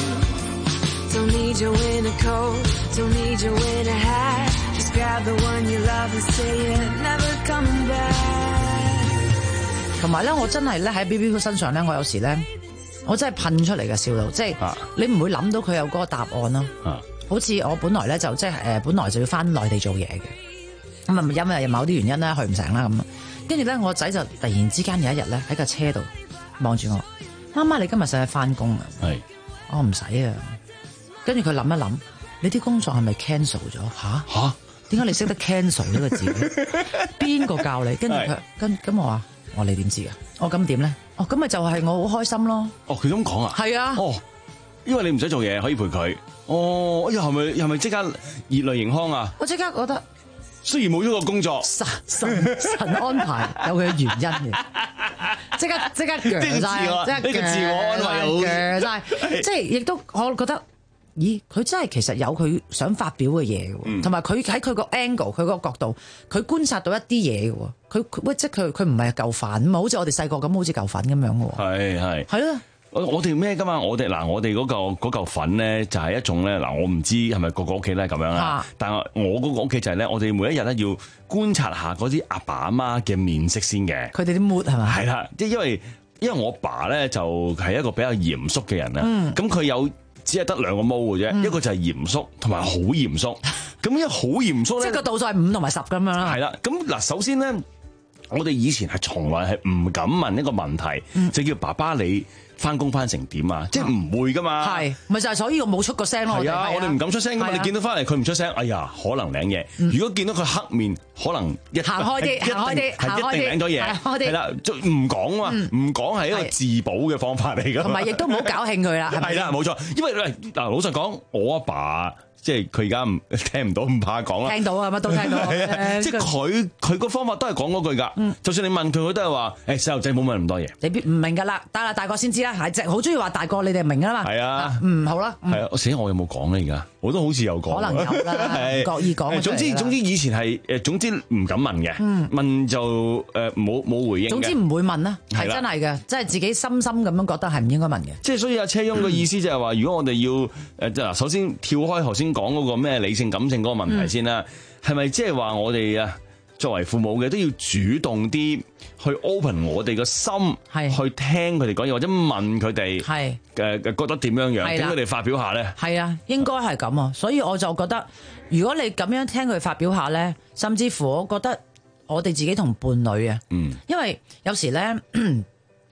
Don't need your winter coat, don't need your winter hat. Just grab the one you love and say you're never coming back. 同埋咧，我真係咧喺 B B Q 身上咧，我有時咧，我真係噴出嚟嘅笑到，即係、 啊、 你唔會諗到佢有嗰個答案咯。 啊好似我本來咧就即係誒，本來就要翻內地做嘢嘅，咁啊因為某啲原因咧去唔成啦咁。跟住咧，我仔就突然之間有一日咧喺架車度望住我，媽媽你今日使唔使翻工啊？ 係， 我唔使啊。跟住佢諗一諗，你啲工作係咪 cancel 咗？吓吓？ 點解你識得 cancel 呢個字嘅？邊個教你？跟住佢跟咁我話，我話你點知㗎？我咁點咧？哦咁咪就係我好開心咯。 哦，佢咁講啊？ 係啊。 哦，因為你唔使做嘢，可以陪佢。哦，哎呀，係咪係咪即刻熱淚盈眶啊？ 我即刻覺得， 雖然冇咗個工作， 神神神安排有佢嘅原因嘅，即刻即刻鋸晒，即刻呢個自我安慰好鋸晒，即係亦都我覺得，咦，佢真係其實有佢想發表嘅嘢嘅，同埋佢喺佢個 angle，佢個角度，佢觀察到一啲嘢嘅，佢喂，即係佢佢唔係舊粉嘛，好似我哋細個咁，好似舊粉咁樣嘅， 係係係咯。 我我哋咩噶嘛？我哋嗱，我哋嗰嚿嗰嚿粉咧，就係一種咧嗱，我唔知係咪個個屋企咧咁樣啦。啊、但係我嗰個屋企就係咧，我哋每一日咧要觀察下嗰啲阿爸阿媽嘅面色先嘅。 佢哋啲 mood 係咪？ 係啦，即係因為因為我爸咧就係一個比較嚴肅嘅人啦。咁佢、嗯、有只係得兩個毛嘅啫，嗯、一個就係嚴肅，同埋好嚴肅。咁因為好嚴肅咧， 即係個度數係五同埋十咁樣啦。 係啦，咁嗱，首先咧，我哋以前係從來係唔敢問一個問題，嗯、就叫爸爸你翻工翻成點啊？即係唔會噶嘛？係， 咪就係所以我冇出個聲咯。 係啊，我哋唔敢出聲噶嘛。你見到翻嚟佢唔出聲，哎呀，可能領嘢。如果見到佢黑面，可能一行開啲，行開啲， 係一定領咗嘢。係啦，唔講啊，唔講係一個自保嘅方法嚟噶。 同埋亦都唔好搞興佢啦。 係啦，冇錯。因為嗱，老實講，我阿爸。即係佢而家唔聽唔到，唔怕講啦。聽到啊，乜都聽到。即係佢佢個方法都係講嗰句㗎。嗯、就算你問佢，佢都係話：誒細路仔冇問咁多嘢。你必唔明㗎啦，得啦，大個先知啦。係即係好中意話大個，你哋明㗎嘛？係啊。嗯，好啦。係啊，我死我有冇講咧？而家我都好似有講。可能有啦，唔覺意講。總之總之以前係誒總之唔敢問嘅，嗯、問就誒冇冇回應嘅。總之唔會問啦，係真係嘅，即係自己深深咁樣覺得係唔應該問嘅。即係所以阿車翁嘅意思就係話，如果我哋要誒嗱，首先跳開頭先講嗰個咩理性感性嗰個問題先啦，係咪即係話我哋啊作為父母嘅都要主動啲去 open 我哋個心，去聽佢哋講嘢，或者問佢哋係誒覺得點樣樣，俾佢哋發表下咧？係啊，應該係咁啊，所以我就覺得如果你咁樣聽佢發表下咧，甚至乎我覺得我哋自己同伴侶啊，嗯，因為有時咧。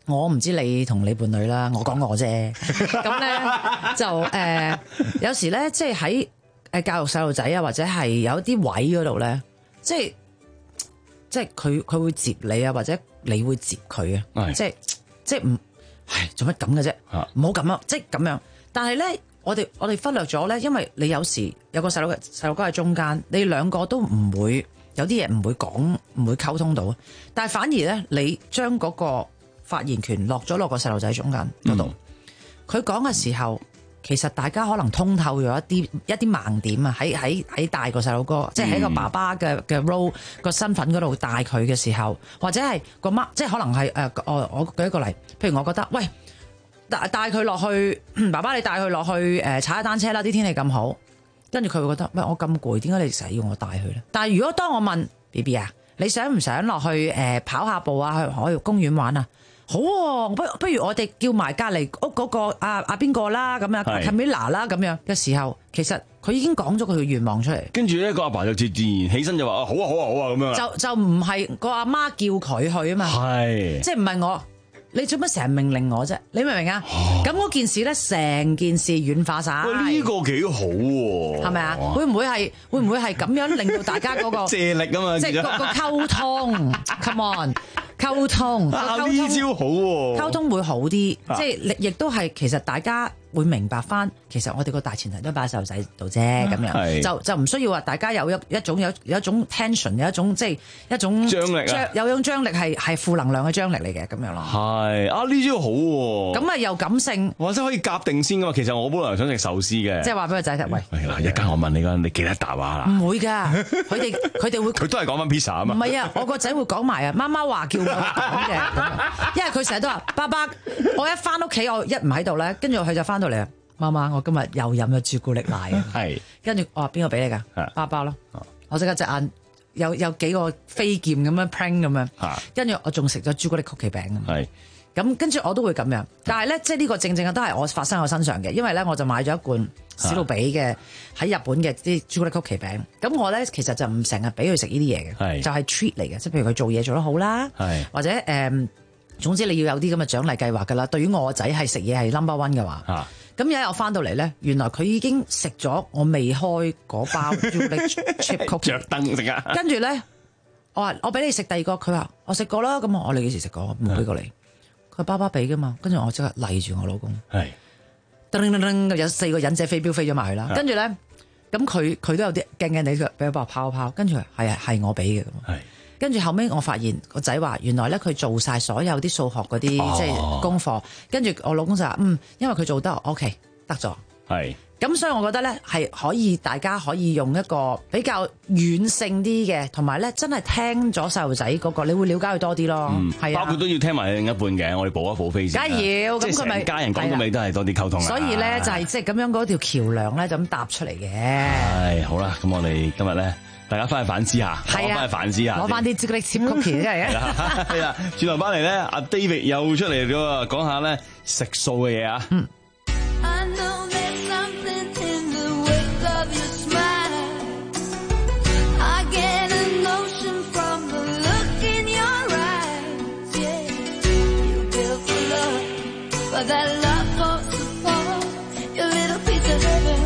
我唔知你同你伴侶啦，我講我啫。咁咧就誒、呃，有時咧即係喺誒教育細路仔啊，或者係有啲位嗰度咧，即係即係佢佢會接你啊，或者你會接佢啊，即係即係唔係做乜咁嘅啫？唔好咁啊！即係咁樣。但係咧，我哋我哋忽略咗咧，因為你有時有個細路細路哥喺中間，你兩個都唔會有啲嘢唔會講，唔會溝通到。但係反而咧，你將嗰個發言權落咗落個細路仔中間嗰度，佢講嘅時候，其實大家可能通透咗一啲一啲盲點啊！喺喺喺帶個細路哥，即係喺個爸爸嘅嘅 role 個身份嗰度帶佢嘅時候，或者係個媽，即係可能係誒，我、呃、我舉一個例，譬如我覺得，喂，帶帶佢落去，爸爸你帶佢落去誒踩下單車啦，啲天氣咁好，跟住佢會覺得，喂，我咁攰，點解你成日要我帶佢咧？但係如果當我問 B B 啊，你想唔想落去誒、呃、跑下步啊，去海洋公園玩啊？好、啊，不不如我哋叫埋隔離屋嗰個阿阿邊個啦，咁樣 Camilla 啦，咁樣嘅時候，其實佢已經講咗佢嘅願望出嚟。跟住咧，個阿爸就自自然起身就話：啊，好啊，好啊，好啊，咁樣。就就唔係個阿媽叫佢去啊嘛，係，即係唔係我，你做乜成日命令我啫？你明唔明啊？咁嗰件事咧，成件事軟化晒。喂，呢個幾好喎，係咪啊？會唔會係會唔會係咁樣令到大家嗰個借力啊嘛？即係個個溝通 ，come on。溝通啊，呢招好喎，溝通會好啲，啊、即係亦都係其實大家會明白翻，其實我哋個大前提都擺喺細路仔度啫，咁樣就就唔需要話大家有一一種有有一種 tension， 有一種即係一種張力啊，有種張力係係負能量嘅張力嚟嘅咁樣咯。係啊，呢招好喎，咁啊又感性，或者可以夾定先噶嘛。其實我本來想食壽司嘅，即係話俾個仔聽，喂，嗱，一間我問你㗎，你記得答啊啦。唔會㗎，佢哋佢哋會佢都係講翻 pizza 啊嘛。唔係啊，我個仔會講埋啊，媽媽話叫我講嘅，因為佢成日都話爸爸，我一翻屋企我一唔喺度咧，跟住佢就翻到嚟啊，媽媽我今日又飲咗朱古力奶啊，係，跟住我話邊個俾你㗎？爸爸咯，我即刻隻眼有有幾個飛劍咁樣 prank 咁樣，跟住我仲食咗朱古力曲奇餅咁，係，咁跟住我都會咁樣，但係咧即係呢個正正嘅都係我發生喺我身上嘅，因為咧我就買咗一罐史努比嘅喺日本嘅啲朱古力曲奇餅，咁我咧其實就唔成日俾佢食呢啲嘢嘅，就係 treat 嚟嘅，即係譬如佢做嘢做得好啦，或者誒、呃，總之你要有啲咁嘅獎勵計劃㗎啦。對於我個仔係食嘢係 number one 嘅話，咁有一日我翻到嚟咧，原來佢已經食咗我未開嗰包朱古力 chip cookie， 着燈食啊！跟住咧，我話我俾你食第二個，佢話我食過啦，咁我你幾時食過？冇俾過你，佢爸爸俾㗎嘛，跟住我即刻賴住我老公。噔噔噔，有四個忍者飛鏢飛咗埋去啦，跟住咧，咁佢佢都有啲驚驚地，佢俾我拋拋，跟住係啊係我俾嘅咁，跟住後尾我發現個仔話原來咧佢做晒所有啲數學嗰啲即係功課，跟住我老公就話嗯，因為佢做得 OK 得咗，係。咁所以我覺得咧係可以大家可以用一個比較軟性啲嘅，同埋咧真係聽咗細路仔嗰個，你會了解佢多啲咯。嗯，係啊，包括都要聽埋另一半嘅，我哋補一補飛先。梗係要，咁佢咪家人講到尾都係多啲溝通啦。所以咧就係即係咁樣嗰條橋梁咧就咁搭出嚟嘅。係好啦，咁我哋今日咧大家翻去反思下，攞翻去反思下，攞翻啲朱古力 chip cookie 真係啊！係啊，轉頭翻嚟咧，阿 David 又出嚟咗，講下咧食素嘅嘢啊。嗯。But that love falls apart, your little piece of heaven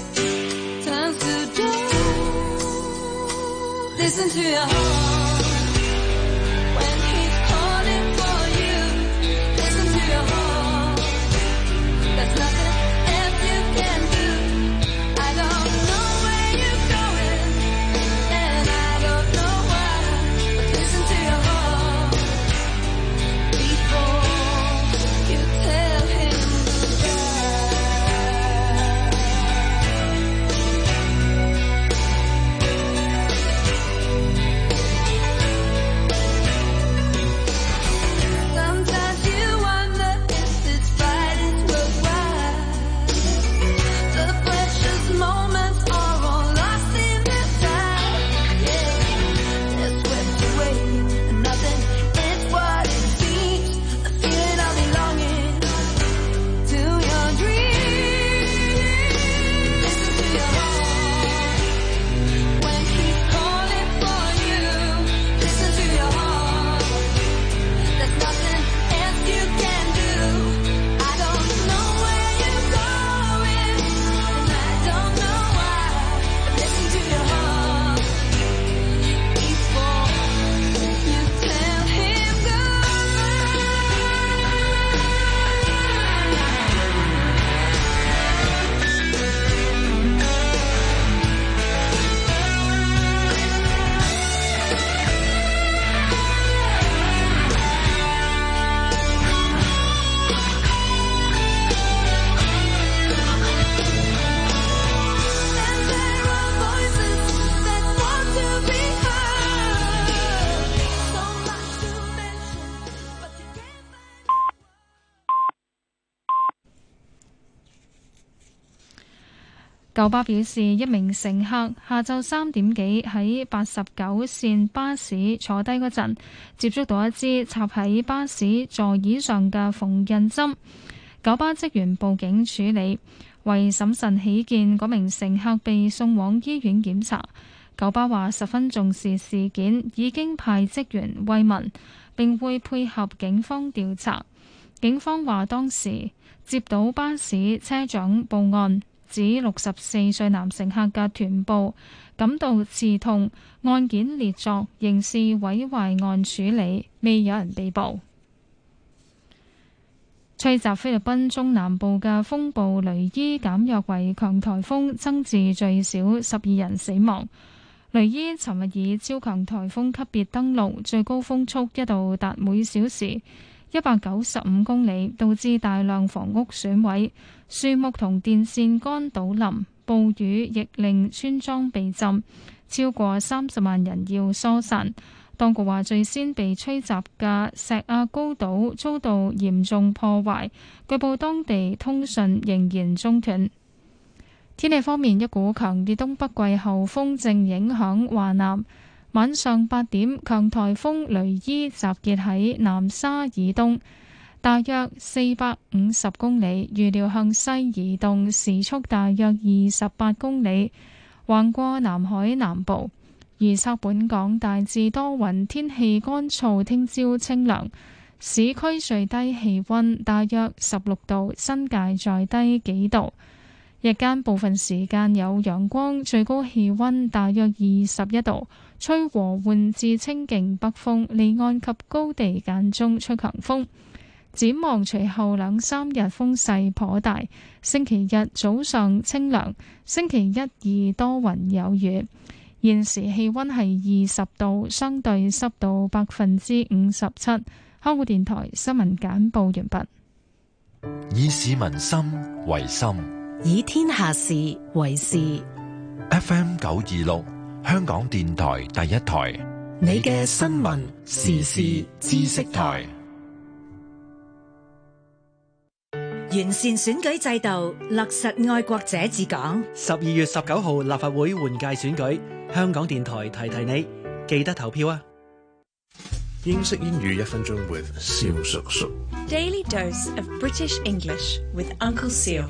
turns to dust. Listen to your heart when he's calling for you. Listen to your heart. There's nothing else you can do. I don't know where you're going, and I don't know why. But listen to your heart before you tell him goodbye. 九巴表示，一名乘客下晝三點幾喺八十九線巴士坐低嗰陣，接觸到一支插喺巴士座椅上嘅縫印針。九巴職員報警處理，為審慎起見，嗰名乘客被送往醫院檢查。九巴話十分重視事件，已經派職員慰問，並會配合警方調查。警方話當時接到巴士車長報案，指六十四歲男乘客嘅臀部感到刺痛，案件列作刑事毀壞案處理，未有人被捕。吹襲菲律賓中南部嘅風暴雷伊減弱為強颱風，增至最少十二人死亡。雷伊尋日以超強颱風級別登陸，最高風速一度達每小時一百九十五公里，導致大量房屋損毀，樹木同電線桿倒冧，暴雨亦令村莊被浸，超過三十萬人要疏散。當局話最先被吹襲嘅石亞高島遭到嚴重破壞，據報當地通訊仍然中斷。天氣方面，一股強烈東北季候風正影響華南。晚上八點，強颱風雷伊集結喺南沙以東，大約四百五十公里，預料向西移動，時速大約二十八公里，橫過南海南部。預測本港大致多雲，天氣乾燥，聽朝清涼，市區最低氣溫大約十六度，新界再低幾度。日間部分時間有陽光，最高氣溫大約二十一度，吹和緩至清勁北風，離岸及高地間中吹強風。展望隨後兩三日風勢頗大，星期日早上清涼，星期一二多雲有雨。現時氣溫係二十度，相對濕度百分之五十七。香港電台新聞簡報完畢。 以市民心為心， 以天下事為事。 F M 九二六，香港電台第一台， 你嘅新聞時事知識台。 完善選舉制度，落實愛國者治港。 十二月十九號立法會換屆選舉，香港電台提提你，記得投票啊！ 英式英語一分鐘 with 蕭叔叔。 Daily dose of British English with Uncle Seal。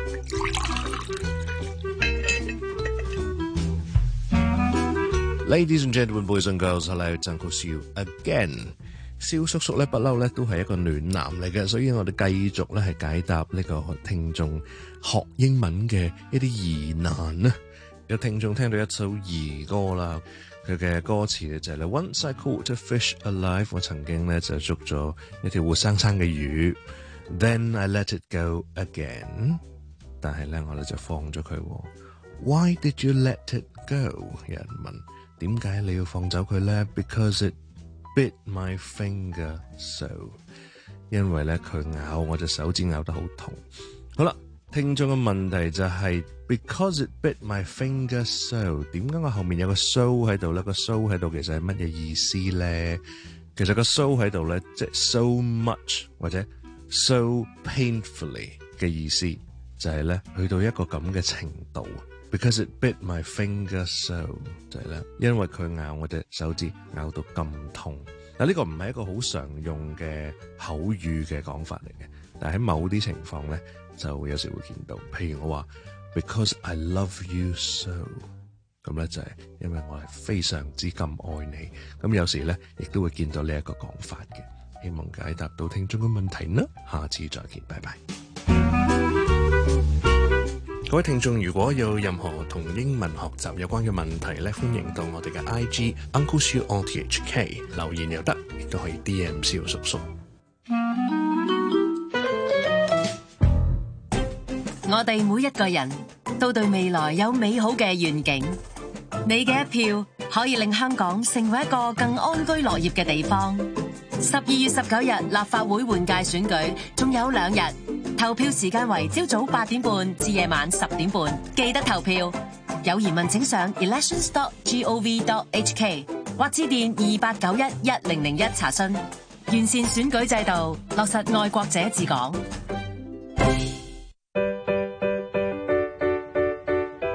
Ladies and gentlemen, boys and girls, hello, it's Uncle Seal again。蕭叔叔咧不嬲咧都係一個暖男嚟嘅，所以我哋繼續咧係解答呢個聽眾學英文嘅一啲疑難啊！有聽眾聽到一首兒歌啦，佢嘅歌詞就係咧 Once I caught a fish alive， 我曾經咧就捉咗一條活生生嘅魚 ，Then I let it go again， 但係咧我哋就放咗佢。Why did you let it go？ 有人問點解你要放走佢咧 ？Because it bit my finger so， 因為咧佢咬我隻手指咬得好痛。好啦，聽眾嘅問題就係、是、because it bit my finger so， 點解我後面有個 so 喺度咧？個 so 喺度其實係乜嘢意思咧？其實個 so 喺度咧，即係 so much 或者 so painfully 嘅意思，就係咧去到一個咁嘅程度。Because it bit my finger so， 就係咧，因為佢咬我隻手指咬到咁痛。嗱，呢個唔係一個好常用嘅口語嘅講法嚟嘅，但係喺某啲情況咧，就有時會見到。譬如我話 Because I love you so， 咁咧就係因為我係非常之咁愛你。咁有時咧，亦都會見到呢一個講法嘅。希望解答到聽眾嘅問題啦，下次再見，拜拜。各位聽眾，如果有任何同英文學習有關嘅問題咧，歡迎到我哋嘅 I G Uncle Siu R T H K 留言又得，亦都可以 D M 蕭叔叔。 我哋每一個人都對未來有美好嘅願景，你嘅一票可以令香港成為一個更安居樂業嘅地方。十二月十九日立法會換屆選舉仲有兩日。投票時間為朝早八點半至夜晚十點半，記得投票。有疑問請上 elections dot gov dot h k 或致電二八九一一零零一查詢。完善選舉制度，落實愛國者治港。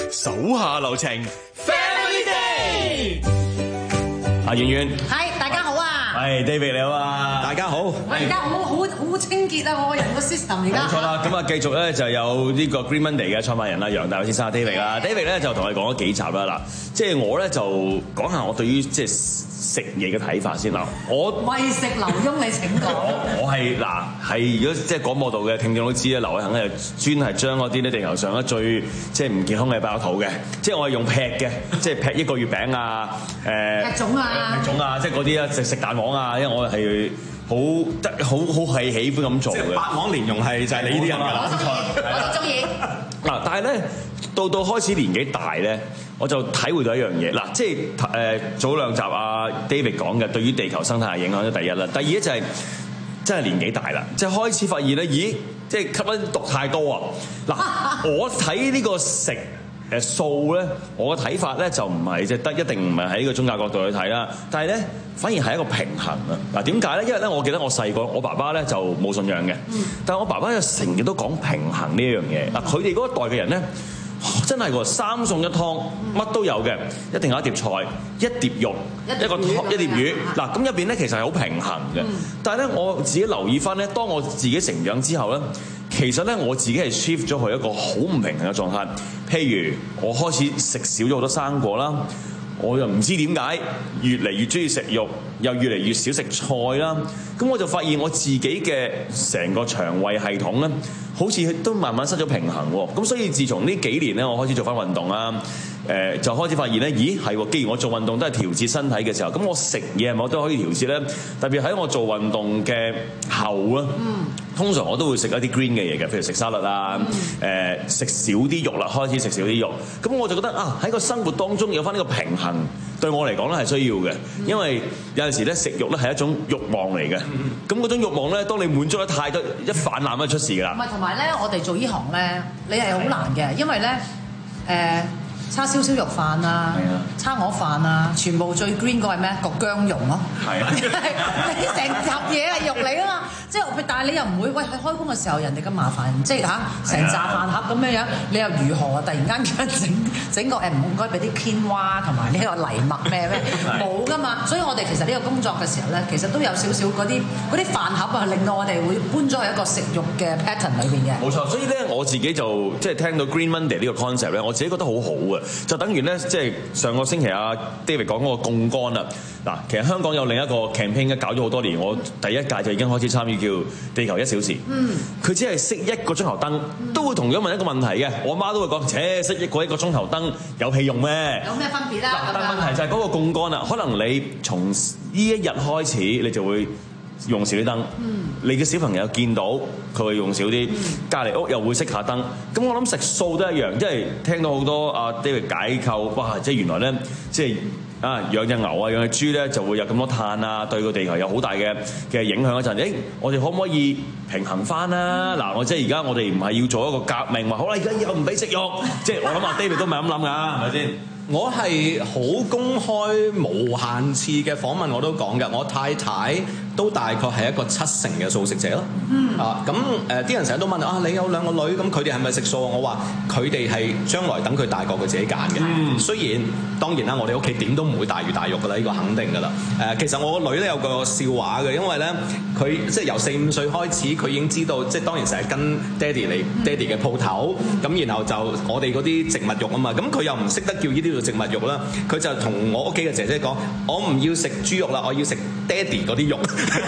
手下留情 ，Family Day。阿圓圓， 係大家好啊！ 係 David 你好啊！ 大家好。我而家好好好清潔啊！我個人個 system 而家。 冇錯啦，咁啊繼續咧就有呢個 Green Monday 嘅創辦人啦，楊大衛先生 David 啦 ，David 咧就同我哋講咗幾集啦嗱，即係我咧就講下我對於即係食嘢嘅睇法先啦。我為食劉墉，你請講。 我我係嗱係如果即係廣播道嘅聽眾都知咧，劉偉恒咧專係將嗰啲咧地球上咧最即係唔健康嘅擺落肚嘅，即係我係用劈嘅，即係劈一個月餅啊，誒劈粽啊， 劈粽啊，即係嗰啲啊食食蛋黃啊，因為我係。好得好好係喜歡咁做嘅，即係八黃蓮蓉係就係你呢啲人㗎啦。 我就中意。 嗱，但係咧到到開始年紀大咧，我就體會到一樣嘢。嗱，即係誒、呃、早兩集啊 David 講嘅，對於地球生態影響咗第一啦。第二咧就係、是、真係年紀大啦，即係開始發現咧，咦，即係吸引毒太多啊！嗱，我睇呢個食。誒素咧，我嘅睇法咧就唔係即係得一定唔係喺呢個宗教角度去睇啦，但係咧反而係一個平衡啊！嗱，點解咧？因為咧，我記得我細個，我爸爸咧就冇信仰嘅，嗯、但係我爸爸又成日都講平衡呢一樣嘢。嗱、嗯，佢哋嗰一代嘅人咧，真係喎，三餸一湯，乜、嗯、都有嘅，一定有一碟菜，一碟肉，一個湯，一碟魚。嗱，咁入邊咧其實係好平衡嘅。嗯、但係咧，我自己留意翻咧，當我自己成長之後咧。其實咧，我自己係 shift 咗去一個好唔平衡嘅狀態。譬如我開始食少咗好多生果啦，我又唔知點解越嚟越中意食肉，又越嚟越少食菜啦。咁我就發現我自己嘅成個腸胃系統咧，好似都慢慢失咗平衡喎。咁所以自從呢幾年咧，我開始做翻運動啦。誒、呃、就開始發現咧，咦係喎！既然我做運動都係調節身體嘅時候，咁我食嘢係咪我都可以調節咧？特別喺我做運動嘅後啊，嗯、通常我都會食一啲 green 嘅嘢嘅，譬如食沙律啊，誒食少啲肉啦，開始食少啲肉。咁我就覺得啊，喺個生活當中有翻呢個平衡，對我嚟講咧係需要嘅，因為有陣時咧食肉咧係一種慾望嚟嘅。咁嗰、嗯、種慾望咧，當你滿足得太多，一泛濫就出事㗎啦。 唔係，同埋咧，我哋做呢行咧，你係好難嘅，因為咧，誒、呃。叉燒燒肉飯啊，叉鵝飯啊，全部最 green 嗰係咩？個薑蓉咯，係啊，你成盒嘢係肉嚟啊嘛，即係但係你又唔會喂喺開工嘅時候人哋咁麻煩，即係嚇成紮飯盒咁樣樣，你又如何啊？突然間叫整整個誒唔應該俾啲堅蛙同埋呢個藜麥咩咩冇噶嘛，所以我哋其實呢個工作嘅時候咧，其實都有少少嗰啲嗰啲飯盒啊，令到我哋會搬咗去一個食肉嘅 pattern 裏邊嘅。 冇錯，所以咧我自己就即係聽到 Green Monday 呢個 concept 咧，我自己覺得好好嘅。就等於咧，即係上個星期阿 David 講嗰個槓桿啦。嗱，其實香港有另一個 campaign 搞咗好多年，我第一屆就已經開始參與，叫地球一小時。嗯，佢只係熄一個鐘頭燈，都會同樣問一個問題嘅。我媽都會講：切，熄一個一個鐘頭燈有屁用咩？ 有咩分別啊？ 但係問題就係嗰個槓桿啦。可能你從呢一日開始，你就會用少啲燈，嗯、你嘅小朋友見到佢會用少啲，隔離、嗯、屋又會熄下燈。咁我諗食素都一樣，即係聽到好多阿 David 解構，哇！即係原來咧，即係啊養隻牛啊養隻豬咧就會有咁多碳啊，對個地球有好大嘅嘅影響。一陣，誒我哋可唔可以平衡翻啊？嗱、嗯，我即係而家我哋唔係要做一個革命，話好啦，而家以後唔俾食肉，即係我諗阿 David 都唔係咁諗㗎，係咪先？ 我係好公開無限次嘅訪問我都講嘅，我太太都大概係一個七成嘅素食者咯。嗯啊，咁誒啲人成日都問啊，你有兩個女，咁佢哋係咪食素？我話佢哋係將來等佢大個佢自己揀嘅。嗯，雖然當然啦，我哋屋企點都唔會大魚大肉噶啦，呢、呢個肯定噶啦。誒、呃，其實我個女咧有個笑話嘅，因為咧佢即係由四五歲開始，佢已經知道，即係當然成日跟爹哋嚟爹哋嘅鋪頭，咁、嗯、然後就我哋嗰啲植物肉啊嘛，咁佢又唔識得叫呢啲植物肉啦，佢就同我屋企嘅姐姐講：我唔要食豬肉啦，我要食爹哋嗰啲肉。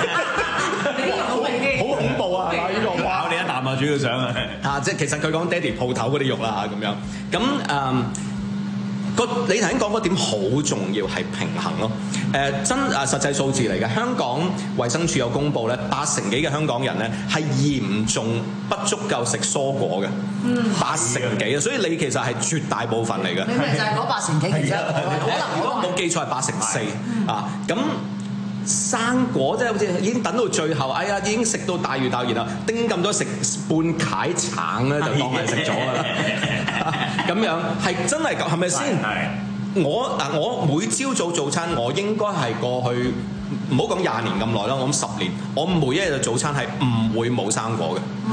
好恐怖啊！呢個咬你一啖啊，主要想啊， 啊，即係其實佢講爹哋鋪頭嗰啲肉啦咁樣。咁誒個你頭先講嗰點好重要係平衡咯。誒、呃、真誒實際數字嚟嘅，香港衛生署有公佈咧，八成幾嘅香港人咧係嚴重不足夠食蔬果嘅。嗯，八成幾啊，所以你其實係絕大部分嚟嘅。 你咪就係嗰八成幾其實可能如果冇記錯係八成四啊咁。生果即係好似已經等到最後，哎呀已經食到大魚大肉，然後叮咁多食半解橙咧，就當係食咗㗎啦。咁樣係真係咁係咪先？我嗱我每朝早早餐，我應該係過去唔好講廿年咁耐啦，我諗十年，我每一日嘅早餐係唔會冇生果嘅。嗯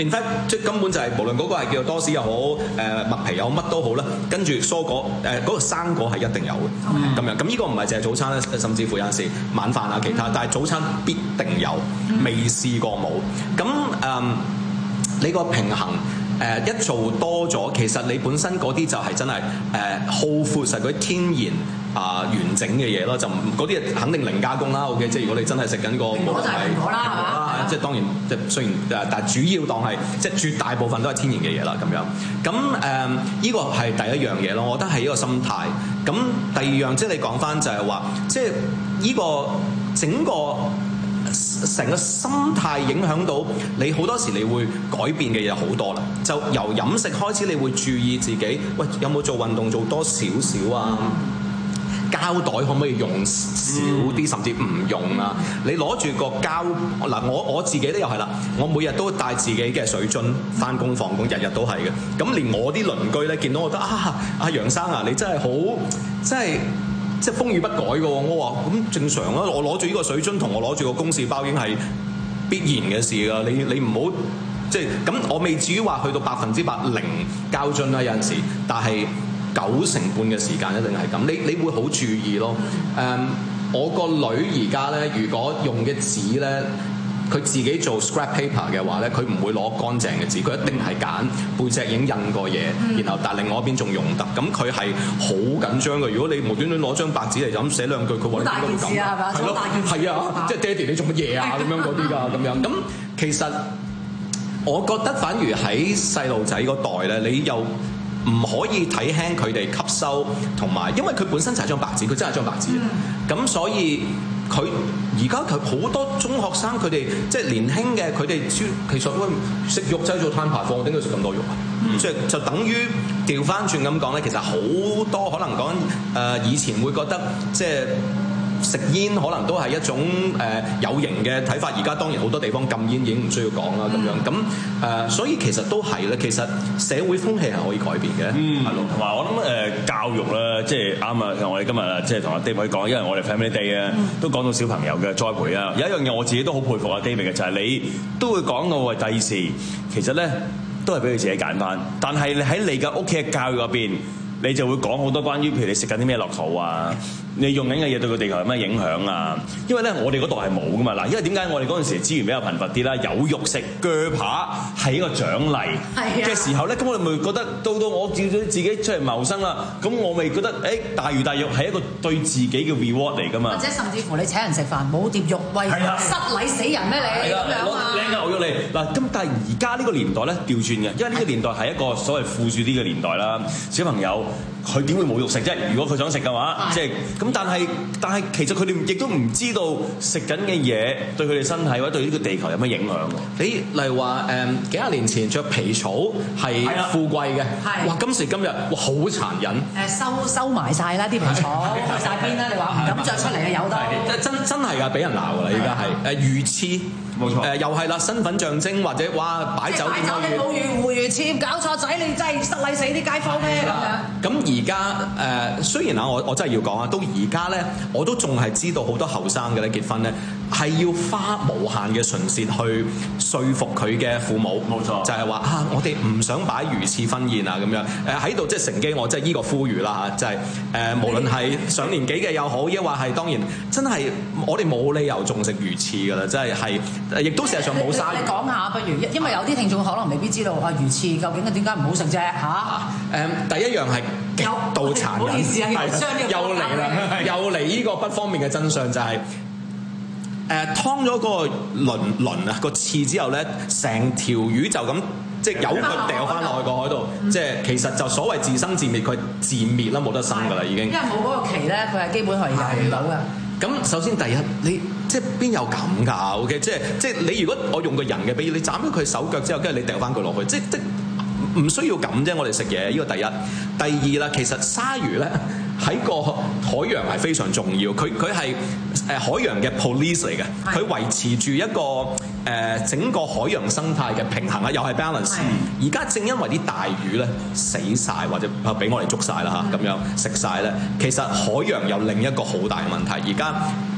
in fact 即係根本就係、是、無論嗰個係叫做多士又好，誒、呃、麥皮又好，乜都好啦。跟住蔬果誒嗰、呃那個生果係一定有嘅，咁、okay. 樣咁呢個唔係淨係早餐咧，甚至乎有陣時晚飯啊其他，mm. 但係早餐必定有，未試過冇。咁誒、嗯、你個平衡。誒、呃、一做多咗，其實你本身嗰啲就係真係誒好闊實嗰啲天然啊、呃、完整嘅嘢咯，就嗰啲肯定零加工啦。OK，即係如果你真係食緊個蘋果就係蘋果啦，係嘛？ 即係當然即係雖然誒，但係主要當係即係絕大部分都係天然嘅嘢啦咁樣。咁誒呢個係第一樣嘢咯，我覺得係呢個心態。咁第二樣即係你講翻就係話，即係呢個整個。成個心態影響到你好多時，你會改變嘅嘢好多啦。就由飲食開始，你會注意自己，喂有冇做運動做多少少啊？膠袋可唔可以用少啲，甚至唔用啊？你攞住個膠嗱，我我自己都又係啦，我每日都帶自己嘅水樽返工放工，日日都係嘅。咁連我啲鄰居咧見到我都啊，阿楊生啊，你真係好，真係。即係風雨不改嘅喎，我話咁正常啦。我攞住呢個水樽同我攞住個公事包已經係必然嘅事㗎。你你唔好即係咁，我未至於話去到百分之百零膠樽啦。有陣時，但係九成半嘅時間一定係咁。你你會好注意咯。誒、um，我個女而家咧，如果用嘅紙咧。佢自己做 scrap paper 嘅話咧，佢唔會攞乾淨嘅紙，佢一定係揀背脊已經印過嘢，嗯、然後但另外一邊仲用得，咁佢係好緊張嘅。如果你無端端攞張白紙嚟就咁寫兩句，佢話你點解會咁？係咯，係啊，即係爹哋你做乜嘢啊？咁樣嗰啲㗎，咁樣。咁其實我覺得反而喺細路仔嗰代咧，你又唔可以睇輕佢哋吸收同埋，因為佢本身就係張白紙，佢真係張白紙。咁、嗯、所以。佢而家佢好多中學生，佢哋即係年輕嘅，佢哋其實喂食肉製造碳排放，點解食咁多肉啊？即、嗯、係就等於調翻轉咁講咧，其實好多可能講誒、呃、以前會覺得即係。食煙可能都係一種誒、呃、有型嘅睇法，而家當然好多地方禁煙已經唔需要講啦咁樣，咁誒、呃、所以其實都係咧，其實社會風氣係可以改變嘅， 嗯，係咯，同埋我諗誒、呃、教育咧，即係啱啊！我哋今日即係同阿 David 講，因為我哋 Family Day 啊、嗯，都講到小朋友嘅栽培啊，有一樣嘢我自己都好佩服阿 David 嘅，就係、是、你都會講到話第時其實咧都係俾佢自己揀翻，但係你喺你嘅屋企嘅教育入邊，你就會講好多關於譬如你食緊啲咩落肚啊。你用緊嘅嘢對個地球有咩影響啊？因為咧，我哋嗰度係冇噶嘛。嗱，因為點解我哋嗰陣時資源比較貧乏啲啦？有肉食，鋸扒係一個獎勵嘅時候咧，咁我哋咪覺得到到我照咗自己出嚟謀生啦。咁我咪覺得誒、欸、大魚大肉係一個對自己嘅 reward 嚟噶嘛。或者甚至乎你請人食飯冇碟肉，喂，失禮死人咩你咁樣啊？靚牛肉嚟嗱，咁但係而家呢個年代咧調轉嘅，因為呢個年代係一個所謂富庶啲嘅年代啦。小朋友佢點會冇肉食啫？如果佢想食嘅話，即係。咁但係但係其實佢哋亦都唔知道食緊嘅嘢對佢哋身體或者對呢個地球有咩影響喎？ 你例如話誒幾廿年前着皮草係富貴嘅，哇！今時今日哇好殘忍。 誒收收埋晒啦啲皮草，去晒邊啦？你話唔敢着出嚟啊？有得真真係㗎，俾人鬧㗎啦！而家係誒魚翅。冇錯，誒、呃、又係啦，身份象徵或者哇擺酒點樣？擺酒你冇魚回魚翅，搞錯仔，你真係失禮死啲街坊咩咁樣？咁而家誒雖然啊，我我真係要講啊，到而家咧，我都仲係知道好多後生嘅咧結婚咧係要花無限嘅唇舌去說服佢嘅父母。冇錯，就係、是、話啊，我哋唔想擺魚翅婚宴啊咁樣。誒喺度即係乘機，我即係依個呼籲啦嚇，就係、是、誒、呃、無論係上年紀嘅又好，抑或係當然真係我哋冇理由仲食魚翅㗎啦，真係係。亦都事實上冇嘥。你講下不如，因為有啲聽眾可能未必知道啊魚翅究竟點解唔好食啫嚇？誒第一樣係極度殘忍，唔好意思啊，又嚟啦，又嚟呢個不方面嘅真相就係、是、誒劏咗個鱗鱗啊個翅之後咧，成條魚就咁即係由佢掉翻落去個海度，即係其實就所謂自生自滅，佢自滅啦，冇得生㗎啦已經。因為冇嗰個鰭咧，佢係基本係游唔到嘅。咁首先第一你。即係邊有咁㗎 ？OK，即係即係你如果我用個人嘅比喻，你斬咗佢手腳之後，跟住你掉翻佢落去，即即唔需要咁啫。我哋食嘢呢個第一，第二啦，其實鯊魚咧喺個海洋係非常重要，佢佢係誒海洋嘅 police 嚟嘅，佢維持住一個誒、呃、整個海洋生態嘅平衡啊，又係 balance。而家正因為啲大魚咧死晒，或者俾我哋捉晒啦嚇，咁樣食晒咧，其實海洋有另一個好大嘅問題，而家。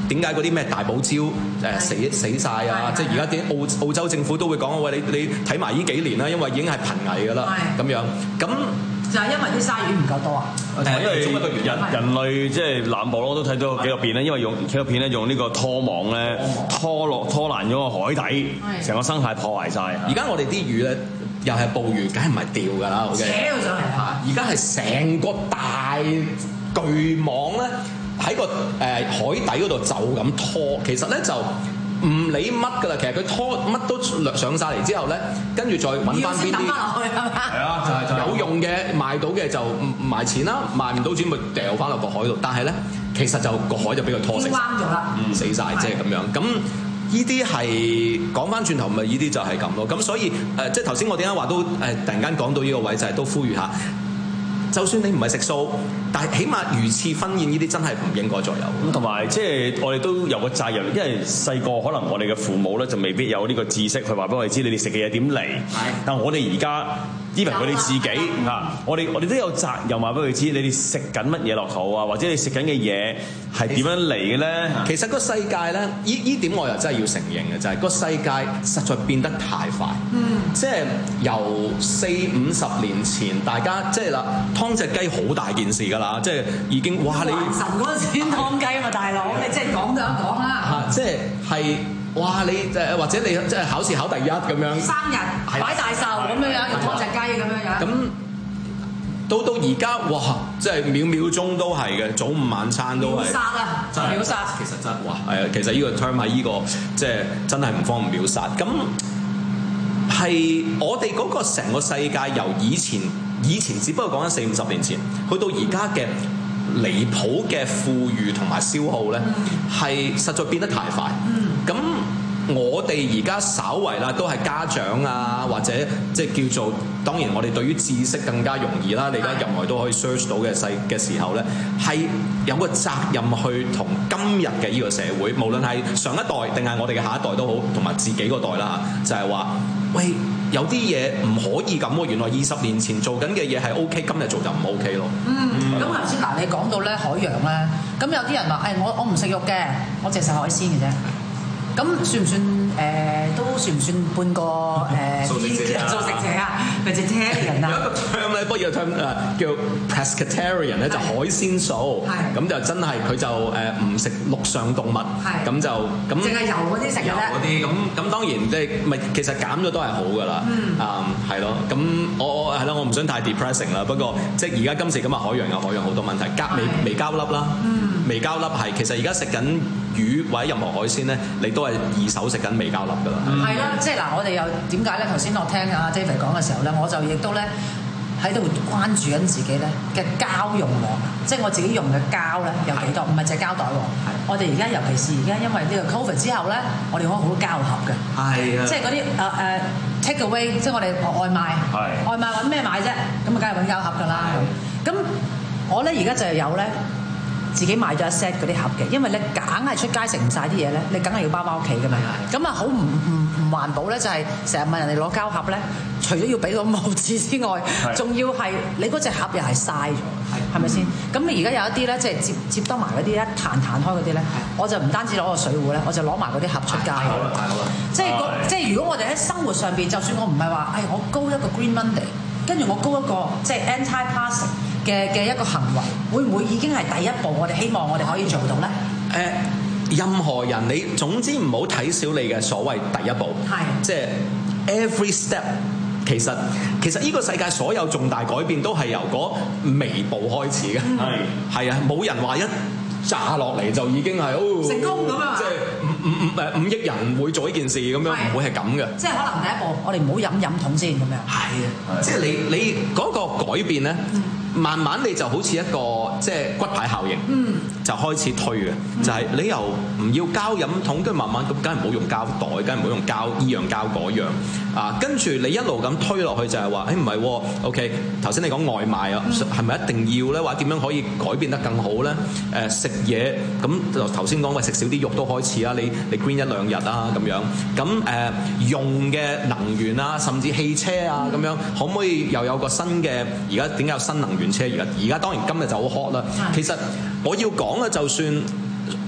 點解嗰啲咩大堡礁誒、呃、死死晒啊？即係而家啲澳澳洲政府都會講喂，你你睇埋呢幾年啦，因為已經係瀕危㗎啦，咁樣咁。 就係因為啲鯊魚唔夠多啊！ 誒，因為人人類即係南部我都睇到紀錄片咧，因為用紀錄片咧用呢個拖網咧拖落拖爛咗個海底，成個生態破壞晒。 而家我哋啲魚咧又係捕魚，梗係唔係釣㗎啦？ 扯到上嚟嚇！ 而家係成個大巨網咧喺個誒、呃、海底嗰度就咁拖，其實咧就唔理乜㗎啦。其實佢拖乜都上晒嚟之後咧，跟住再揾翻邊啲係啊，就係、就係、有用嘅賣到嘅就賣錢啦，賣唔到錢咪掉翻落個海度。但係咧，其實就個海就俾佢拖死， 彎咗啦， 唔死晒，即係咁樣。咁呢啲係講翻轉頭，咪呢啲就係咁咯。咁所以誒、呃，即係頭先我點解話都誒、呃，突然間講到呢個位，就係、係、都呼籲下。就算你唔係食素，但係起碼魚翅婚宴呢啲真係唔應該再有。 咁同埋即係我哋都有個責任，因為細個可能我哋嘅父母咧就未必有呢個知識去話俾我哋知你哋食嘅嘢點嚟。但我哋而家因為佢哋自己啊，我哋我哋都有責任話俾佢知，你哋食緊乜嘢落肚啊，或者你食緊嘅嘢係點樣嚟嘅咧？ 其實個世界咧，呢呢點我又真係要承認嘅，就係、是、個世界實在變得太快。嗯，即係由四五十年前，大家即係啦，劏隻雞好大件事㗎啦，即係已經哇你神嗰陣時劏雞啊嘛，大佬，你即係講就一講啦。 嚇，即係係。哇！你誒或者你即係考試考第一咁樣， 生日擺大壽咁樣樣，又劏隻雞咁樣樣。 咁到到而家，哇！即係秒秒鐘都係嘅，早午晚餐都係。 秒殺啊！就秒殺。 其實真哇係啊！其實呢個 term 喺呢個即係真係唔方便秒殺。咁係我哋嗰個成個世界由以前以前只不過講緊四五十年前，去到而家嘅離譜嘅富裕同埋消耗咧，係、嗯、實在變得太快。咁、嗯、我哋而家稍為啦，都係家長啊，或者即係叫做當然，我哋對於知識更加容易啦。你而家任何都可以 search 到嘅世嘅時候咧，係有個責任去同今日嘅呢個社會，無論係上一代定係我哋嘅下一代都好，同埋自己嗰代啦嚇，就係、是、話喂。有啲嘢唔可以咁喎，原來二十年前做緊嘅嘢係 O K，今日做就唔 O K 咯。 嗯，咁頭先嗱，你講到咧海洋咧，咁有啲人話誒、哎，我我唔食肉嘅，我淨係食海鮮嘅啫。咁算唔算誒、呃？都算唔算半個誒？素食者啊！素食者啊，vegetarian啊。有一個 term 咧，不過有個 term 誒叫 pescatarian 咧，就海鮮素。係。咁就真係佢就誒唔食陸上動物。係。咁就咁。淨係油嗰啲食嘅啫。油嗰啲咁咁當然即係咪其實減咗都係好㗎啦。嗯。啊，係咯。咁我我係咯，我唔想太 depressing 啦。不過即係而家今時今日海洋有海洋好多問題，膠微微膠粒啦。嗯。微膠粒係其實而家食緊魚或者任何海鮮咧，你都係二手食緊微膠粒㗎啦。 係啦，即係嗱，我哋又點解咧？頭先我聽阿 David 講嘅時候咧，我就亦都咧喺度關注緊自己咧嘅膠用量，即係我自己用嘅膠咧有幾多？唔係隻膠袋喎。我哋而家尤其是而家因為呢個 Covid 之後咧，我哋開好多膠盒嘅。係啊。即係嗰啲誒誒 take away，即係我哋外賣。係。外賣揾咩買啫？咁啊，梗係揾膠盒㗎啦。咁我咧而家就係有咧。自己買咗一 set 嗰啲盒嘅，因為你梗係出街食唔晒啲嘢咧，你梗係要包包屋企㗎嘛。咁啊好唔唔唔環保咧，就係成日問人哋攞膠盒咧，除咗要俾個帽子之外，仲要係你嗰隻盒又係嘥咗，係咪先？咁你而家有一啲咧，即係接接得埋嗰啲一彈彈開嗰啲咧，我就唔單止攞個水壺咧，我就攞埋嗰啲盒出街。太好啦，太好啦！即係個即係如果我哋喺生活上邊，就算我唔係話，誒我高一個 Green Monday，跟住我高一個即係 anti-plastic。嘅嘅一個行為，會唔會已經係第一步？我哋希望我哋可以做到咧。誒、呃，任何人你總之唔好睇小你嘅所謂第一步，係即係 every step。其實其實呢個世界所有重大改變都係由嗰微步開始嘅，係係啊，冇人話一炸落嚟就已經係哦成功咁啊！即係五五五誒五億人會做呢件事咁樣，唔會係咁嘅。即係可能第一步，我哋唔好飲飲筒先咁樣。係啊，即係你你嗰個改變咧。嗯慢慢你就好似一個即係骨牌效應，嗯、就開始推嘅，嗯、就係你由唔要膠飲筒，跟住慢慢咁，梗係唔好用膠袋，梗係唔好用膠依樣膠嗰樣啊。跟住你一路咁推落去就係話，誒唔係喎 ，OK。頭先你講外賣啊，係咪、嗯、一定要咧？或者點樣可以改變得更好咧？誒、呃、食嘢咁頭先講話食少啲肉都開始啊，你你 green 一兩日啊咁樣。咁誒、呃、用嘅能源啊，甚至汽車啊咁、嗯、樣，可唔可以又有個新嘅？而家點解有新能源車？而家而家當然今日就好 hot 啦。其實我要講嘅就算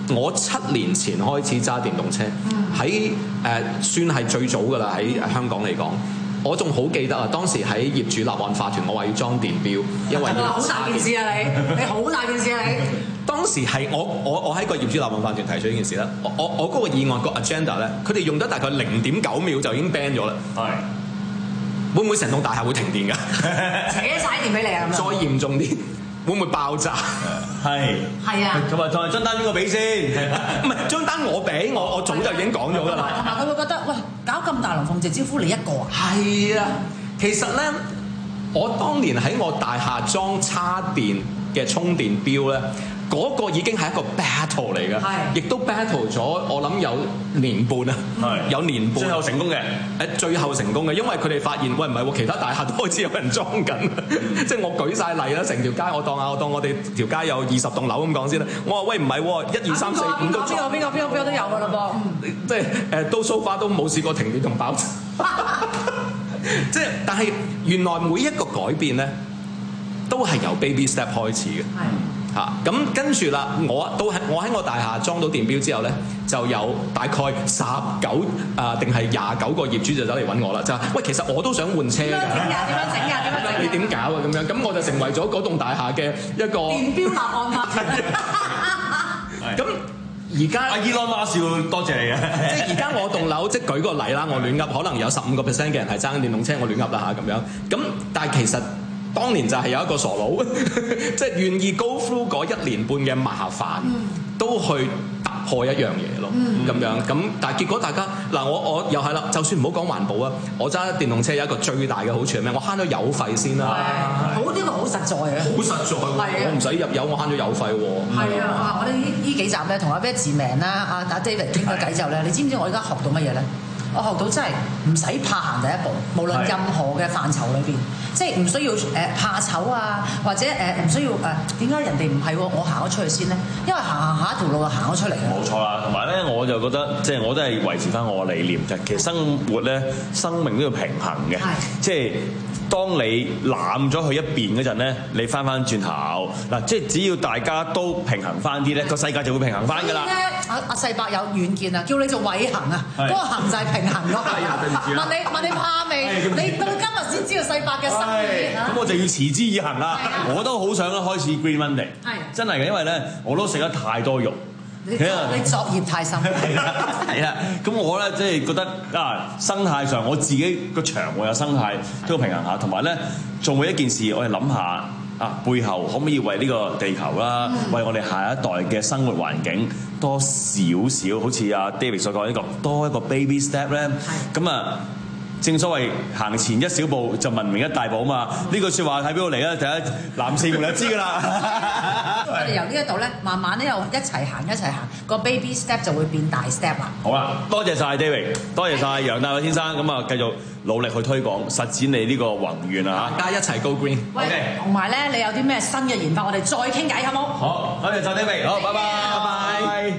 我七年前開始揸電動車，喺誒、呃、算係最早㗎啦，喺香港嚟講。我仲好記得啊！當時喺業主立案法團，我話要裝電錶，因為要好大件事啊！你你好大件事啊！你當時係我我我喺個業主立案法團提出呢件事咧，我我我嗰個議案個 agenda 咧，佢哋用得大概零點九秒就已經 ban 咗啦。係會唔會成棟大廈會停電㗎？ 扯晒電俾你啊！ 再嚴重啲，會唔會爆炸？ 係係啊！ 咁啊，再張單邊個俾先？ 唔係張單我俾，我我早就已經講咗㗎啦。 同埋佢會覺得，喂，搞咁大龍鳳直招呼你一個啊？ 係啊，其實咧，我當年喺我大廈裝叉電嘅充電錶咧，嗰、那個已經係一個 battle 嚟嘅，亦都 battle 咗我諗有年半啊，有年半， 最後成功嘅， 誒最後成功嘅，因為佢哋發現，喂唔係喎，其他大廈都開始有人裝緊，即係我舉晒例啦，成條街我當下我當我哋條街有二十棟樓咁講先啦，我話喂唔係喎，一二三四五都邊個邊個邊個邊個都有㗎啦噃， 即係誒都 so far 都冇試過停電同爆炸，即係但係原來每一個改變咧，都係由 baby step 開始嘅。嚇咁跟住啦，我都喺我喺我大廈裝到電錶之後咧，就有大概十九啊定係廿九個業主就走嚟揾我啦，就話喂，其實我都想換車㗎。點樣整㗎？點樣整㗎？點樣整？你點搞啊？咁樣咁我就成為咗嗰棟大廈嘅一個電錶立案法團。 咁而家阿 Elon Musk 要多謝你啊！ 即係而家我棟樓，即係舉個例啦，我亂噏，可能有十五個 percent 嘅人係揸緊電動車，我亂噏啦嚇咁樣。咁但係其實當年就係有一個傻佬，即係願意 go through 嗰一年半嘅麻煩，嗯、都去突破一樣嘢咯，咁、嗯、樣咁。但係結果大家嗱，我我又係啦，就算唔好講環保啊，我揸電動車有一個最大嘅好處係咩？我慳咗油費先啦。 好呢、呢個好實在啊！ 好實在，我唔使入油，我慳咗油費喎。 係啊！我哋呢呢幾集咧，同阿 Benjamin 啦、阿打 David 傾咗偈之後咧，你知唔知我而家學到乜嘢咧？我學到真係唔使怕行第一步，無論任何嘅範疇裏邊，即係唔需要誒、呃、怕醜啊，或者誒唔、呃、需要誒點解人哋唔係喎，我行咗出去先咧？因為行行下一條路就行咗出嚟嘅。 冇錯啦，同埋咧我就覺得即係我都係維持翻我嘅理念，就係其實生活咧生命都要平衡嘅，即係。當你攬咗去一邊嗰陣咧，你翻翻轉頭嗱，即係只要大家都平衡翻啲咧，個世界就會平衡翻㗎啦。 阿阿世伯有遠見啊，叫你做偉行啊，嗰個行就係平衡咯。問你問你怕未？你到今日先知道世伯嘅心意。 咁我就要持之以恆啦。我都好想開始 Green Monday，真係嘅，因為咧我都食得太多肉。 你你作業太深。 係啊，係啊，咁我咧即係覺得啊，生態上我自己個場我有生態都要平衡下，同埋咧做每一件事，我哋諗下啊，背後可唔可以為呢個地球啦，嗯、為我哋下一代嘅生活環境多少少，好似阿 David 所講呢個多一個 baby step 咧，咁啊。正所謂行前一小步就文明一大步啊嘛！呢句説話喺邊度嚟咧？第一男士們就知㗎啦。 我哋由呢一度咧，慢慢咧又一齊行一齊行，個 baby step 就會變大 step 啦。 好啦，多謝晒 David，多謝晒楊大偉先生，咁啊繼續努力去推廣實踐你呢個宏願啊！ 大家一齊 go green。 喂，同埋咧，你有啲咩新嘅研發，我哋再傾偈好冇？ 好，多謝晒 David，好，拜拜，拜拜。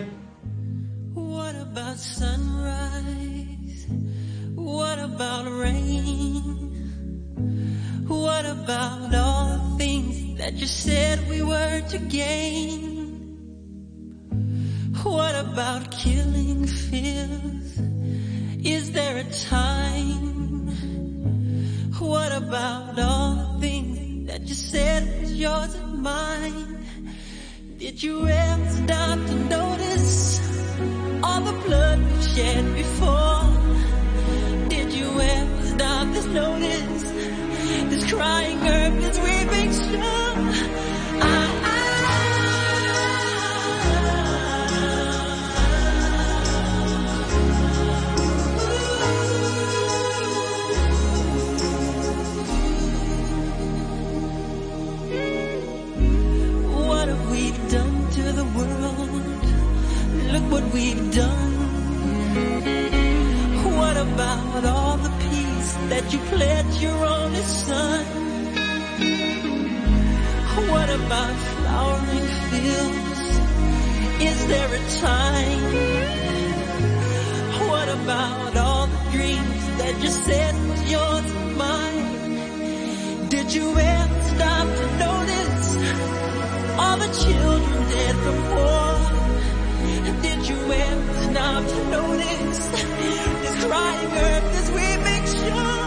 What about sunrise? What about rain? What about all the things that you said we were to gain? What about killing fears? Is there a time? What about all the things that you said was yours and mine? Did you ever stop to notice all the blood we've shed before? Did you ever stop to notice this crying earth, this weeping shore? I, I, what have we done to the world? Look what we've done. What about all the peace that you pledged your only son? What about flowering fields? Is there a time? What about all the dreams that you said was yours and mine? Did you ever stop to notice all the children dead from war? enough to notice this crying earth, this weeping shore.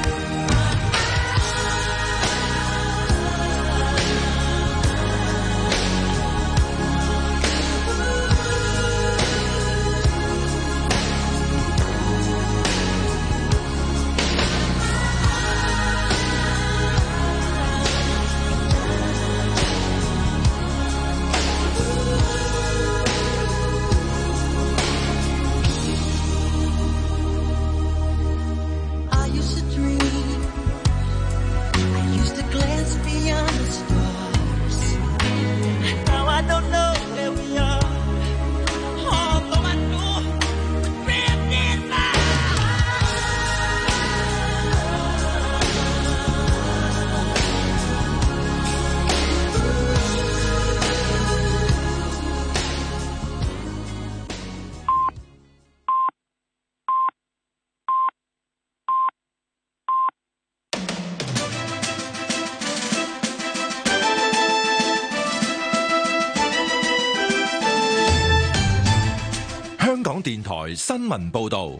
香港電台新聞報導，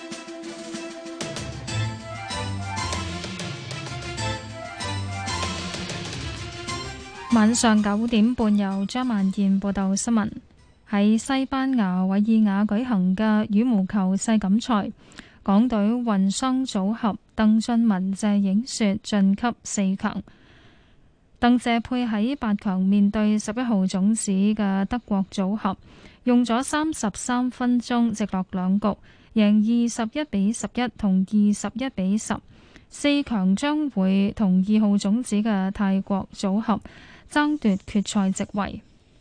晚上九點半由張曼燕報道新聞。喺西班牙韋爾瓦舉行嘅羽毛球世錦賽，港隊混雙組合鄧俊文謝影雪晉級四強。鄧謝配喺八強面對十一號種子嘅德國組合，用咗三十三分鐘直落兩局，贏二十一比十一同二十一比十。四強將會同二號種子嘅泰國組合爭奪決賽席位。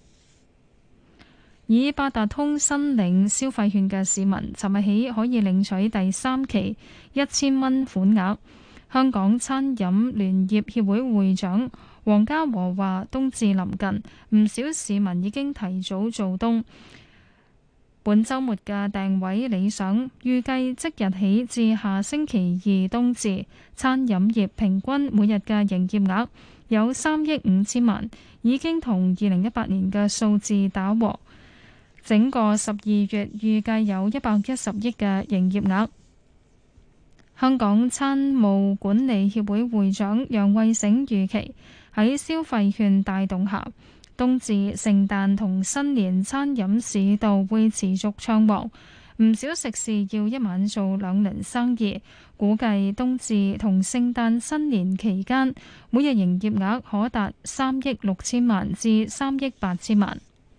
以八達通申領消費券嘅市民，尋日起可以領取第三期一千蚊款額。香港餐飲聯業協會會長黃家和話：冬至臨近，唔少市民已經提早做冬。本週末嘅訂位理想，預計即日起至下星期二冬至，餐飲業平均每日嘅營業額有三億五千萬，已經同二零一八年嘅數字打和。整個十二月預計有一百一十億嘅營業額。香港餐務管理協會會長楊慧醒預期喺消費券帶動下，冬至、聖誕同新年餐飲市道會持續暢旺，唔少食肆要一晚做兩輪生意。估計冬至同聖誕新年期間，每日營業額可達三億六千萬至三億八千萬。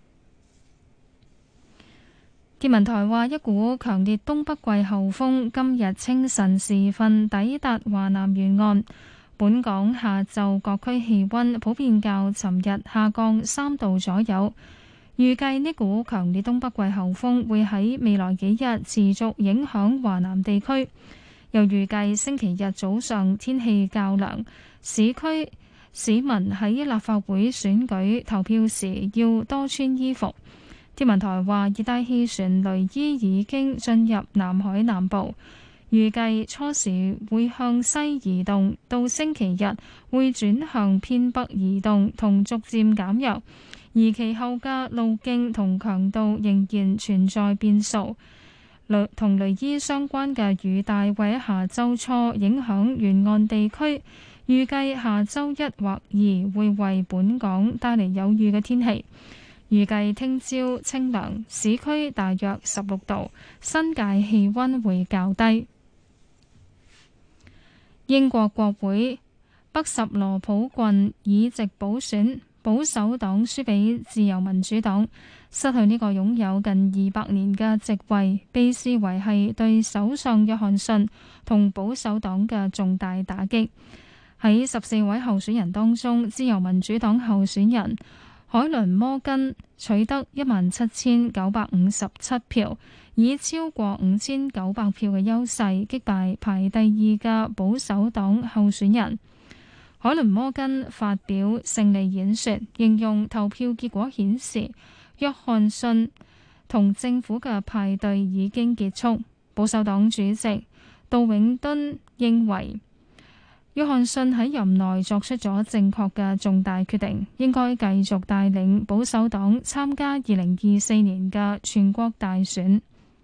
天文台話，一股強烈東北季候風今日清晨時分抵達華南沿岸，本港下晝各區氣溫普遍較尋日下降三度左右。預計呢股強烈東北季候風會喺未來幾日持續影響華南地區，又預計星期日早上天氣較涼，市區市民喺立法會選舉投票時要多穿衣服。天文台話，熱帶氣旋雷伊已經進入南海南部，預計初時會向西移動，到星期日會轉向偏北移動同逐漸減弱，而其後嘅路徑同強度仍然存在變數。雷同雷伊相關嘅雨帶會喺下週初影響沿岸地區，預計下週一或二會為本港帶嚟有雨嘅天氣。預計聽朝清涼，市區大約十六度，新界氣溫會較低。英國國會北十羅普郡議席補選，保守黨輸俾自由民主黨，失去呢個擁有近二百年嘅席位，被視為係對首相約翰遜同保守黨嘅重大打擊。喺十四位候選人當中，自由民主黨候選人海倫摩根取得一萬七千九百五十七票，以超過五千九百票嘅優勢擊敗排第二嘅保守黨候選人。海倫摩根發表勝利演說，形容投票結果顯示約翰遜同政府嘅派對已經結束。保守黨主席杜永敦認為約翰遜喺任內作出咗正確嘅重大決定，應該繼續帶領保守黨參加二零二四年嘅全國大選。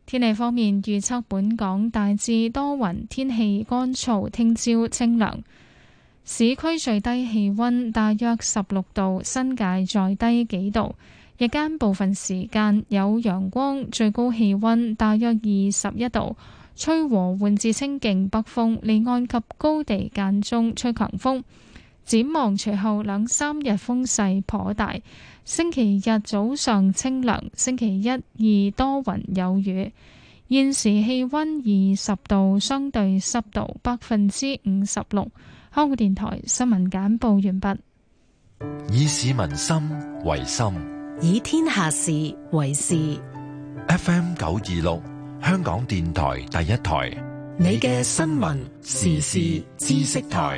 天氣方面預測本港大致多雲，天氣乾燥，聽朝清涼。市區最低氣溫大約十六度，新界再低幾度。日間部分時間有陽光，最高氣溫大約二十一度，吹和緩至清勁北風，離岸及高地間中吹強風。展望隨後兩三日風勢頗大，星期日早上清涼，星期一二多雲有雨。現時氣溫二十度，相對濕度百分之五十六。香港電台新聞簡報完畢。 以市民心為心， 以天下事為事。 F M 九二六，香港電台第一台， 你嘅新聞時事知識台。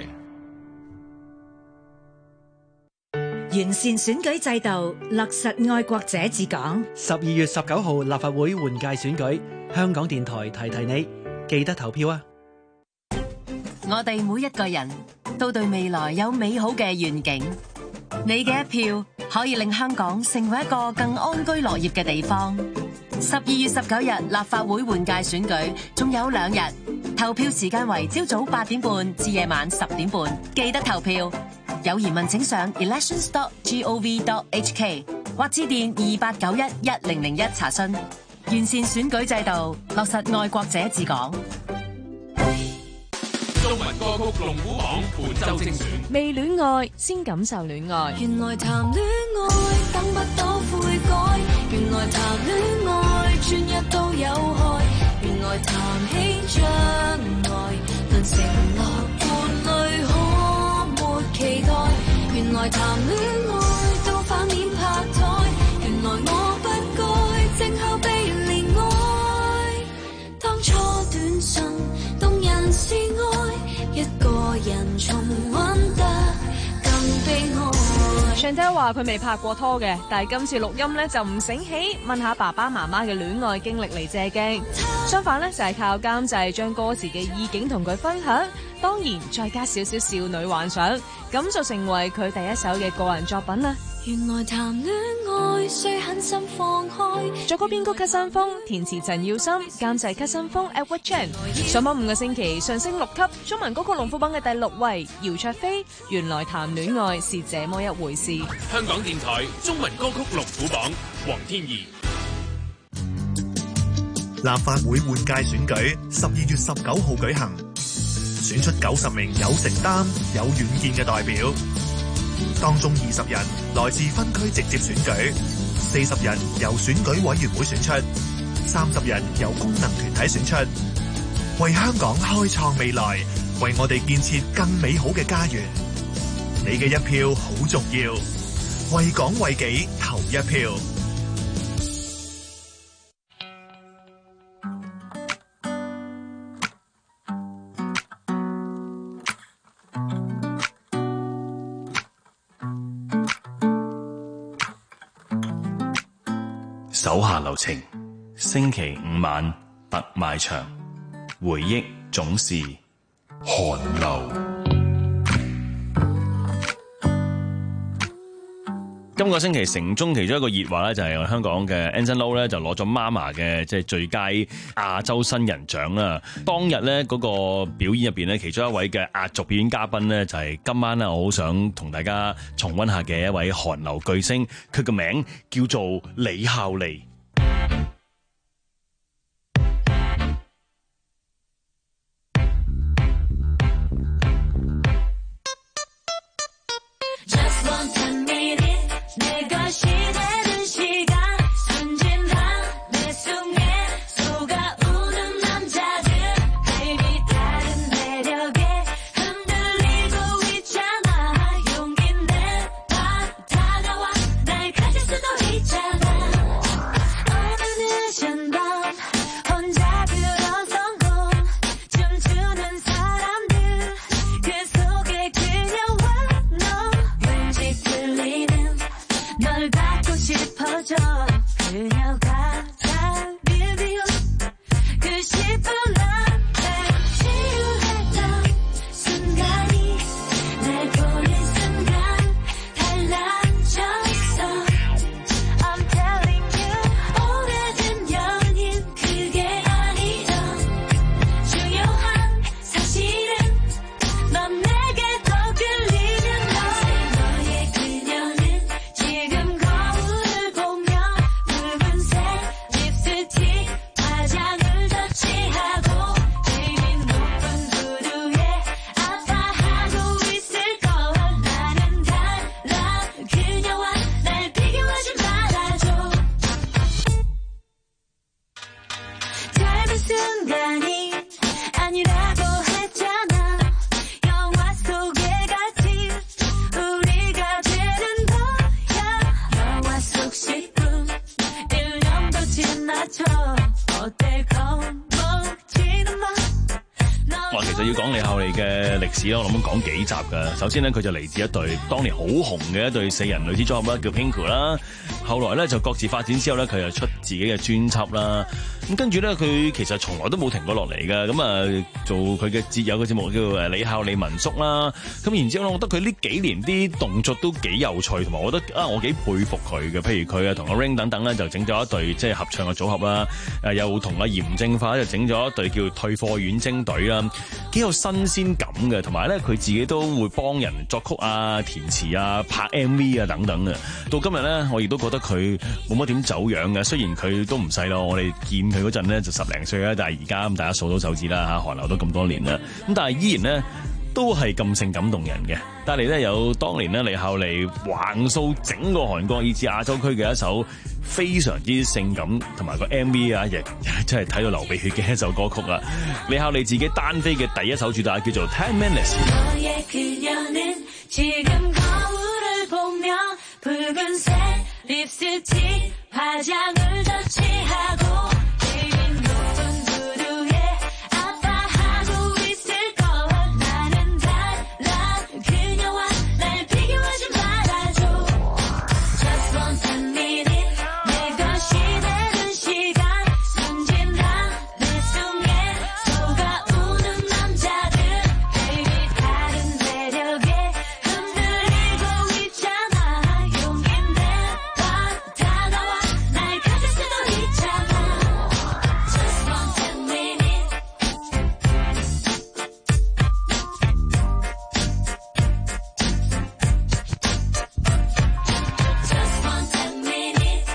完善選舉制度，落實愛國者治港。 十二月十九號立法會換屆選舉，香港電台提提你，記得投票啊！ 我哋每一個人都對未來有美好嘅願景，你嘅一票可以令香港成為一個更安居樂業嘅地方。十二月十九日立法會換屆選舉仲有兩日，投票時間為朝早八點半至夜晚十點半，記得投票。有疑問請上 elections dot gov dot hk 或致電二八九一一零零一查詢。完善選舉制度，落實愛國者治港。 中文歌曲龍虎榜本周精選， 未戀愛先感受戀愛。 原來談戀愛等不到悔改，原來談戀愛專一都有害，原來談起將來能承諾伴侶可沒期待，原來談戀愛都反面拍台，原來我不該靜候被憐愛，當初短信動人是愛，一個人重溫得更悲哀。 Chantel 話佢未拍過拖嘅，但係今次錄音咧就唔醒起，問下爸爸媽媽嘅戀愛經歷嚟借鏡。相反咧就係靠監製將歌詞嘅意境同佢分享，當然再加少少少女幻想，咁就成為佢第一首嘅個人作品啦。 原來談戀愛需狠心放開。 作曲編曲 cut 山峰，填詞陳耀森，監製 cut 山峰 Edward Chan。上網五個星期上升六級，中文歌曲龍虎榜嘅第六位，姚焯菲。原來談戀愛是這麼一回事。 香港電台中文歌曲龍虎榜，黃天怡。 立法會換屆選舉十二月十九號舉行，選出九十名有承擔、有遠見嘅代表。當中二十人來自分區直接選舉，四十人由選舉委員會選出，三十人由功能團體選出，為香港開創未來，為我哋建設更美好嘅家園。你嘅一票好重要，為港為己投一票。 手下留情，星期五晚特賣場，回憶總是寒流。今個星期城中其中一個熱話咧，就係香港嘅 Anson Lo 咧就攞咗 MAMA 嘅即係最佳亞洲新人獎啦。當日咧嗰個表演入邊咧，其中一位嘅壓軸表演嘉賓咧，就係今晚咧我好想同大家重溫下嘅一位韓流巨星，佢個名叫做李孝利。 순간이 아니라고 했잖아 영화 속의 같이 우리가 되는 거야 영화 속 십 분 일 년도 지나쳐 어때 겁먹지는 마 哇，其實要講李孝利嘅歷史咧，我諗講幾集㗎。首先咧，佢就嚟自一隊當年好紅嘅一隊四人女子組合啦，叫 Pinku 啦。後來咧就各自發展之後咧，佢又出自己嘅專輯啦。咁跟住咧，佢其實從來都冇停過落嚟嘅。咁啊，做佢嘅節有個節目叫誒李孝利民宿啦。咁然之後咧，我覺得佢呢幾年啲動作都幾有趣，同埋我覺得啊，我幾佩服佢嘅。譬如佢啊，同阿 Ring 等等咧，就整咗一隊即係合唱嘅組合啦。誒，又同阿嚴正發就整咗一隊叫退貨遠征隊啦。幾有新鮮感嘅，同埋咧佢自己都會幫人作曲啊、填詞啊、拍 M V 啊等等嘅。到今日咧，我亦都覺得佢冇乜點走樣嘅。雖然佢都唔細咯，我哋見佢嗰陣咧就十零歲啦，但係而家咁大家數到手指啦嚇，韓流都咁多年啦，咁但係依然咧都係咁性感動人嘅。帶嚟咧有當年咧李孝利橫掃整個韓國以至亞洲區嘅一首非常之性感同埋個 M V 啊，亦真係睇到流鼻血嘅一首歌曲啦。李孝利自己單飛嘅第一首主打叫做ten minutes。 너의 그녀는 지금 거울을 보며 붉은색 립스틱 화장을 터치하고 내린 높은 구두에 아파하고 있을 거야 나는 달라 그녀와 날 비교하지 말아줘 Just one ten minute 내 것이 되는 시간 순진한 내 속에 속아오는 남자들 Baby 다른 매력에 흔들리고 있잖아 용기 내봐 다가와 날 가질 수도 있잖아 Just one ten minute Just one ten minute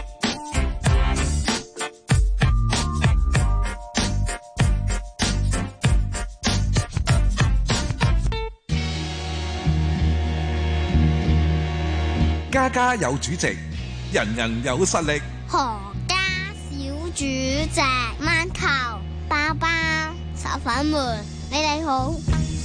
家家有主席，人人有實力。 何家小主席饅頭包包炒粉們，你哋好。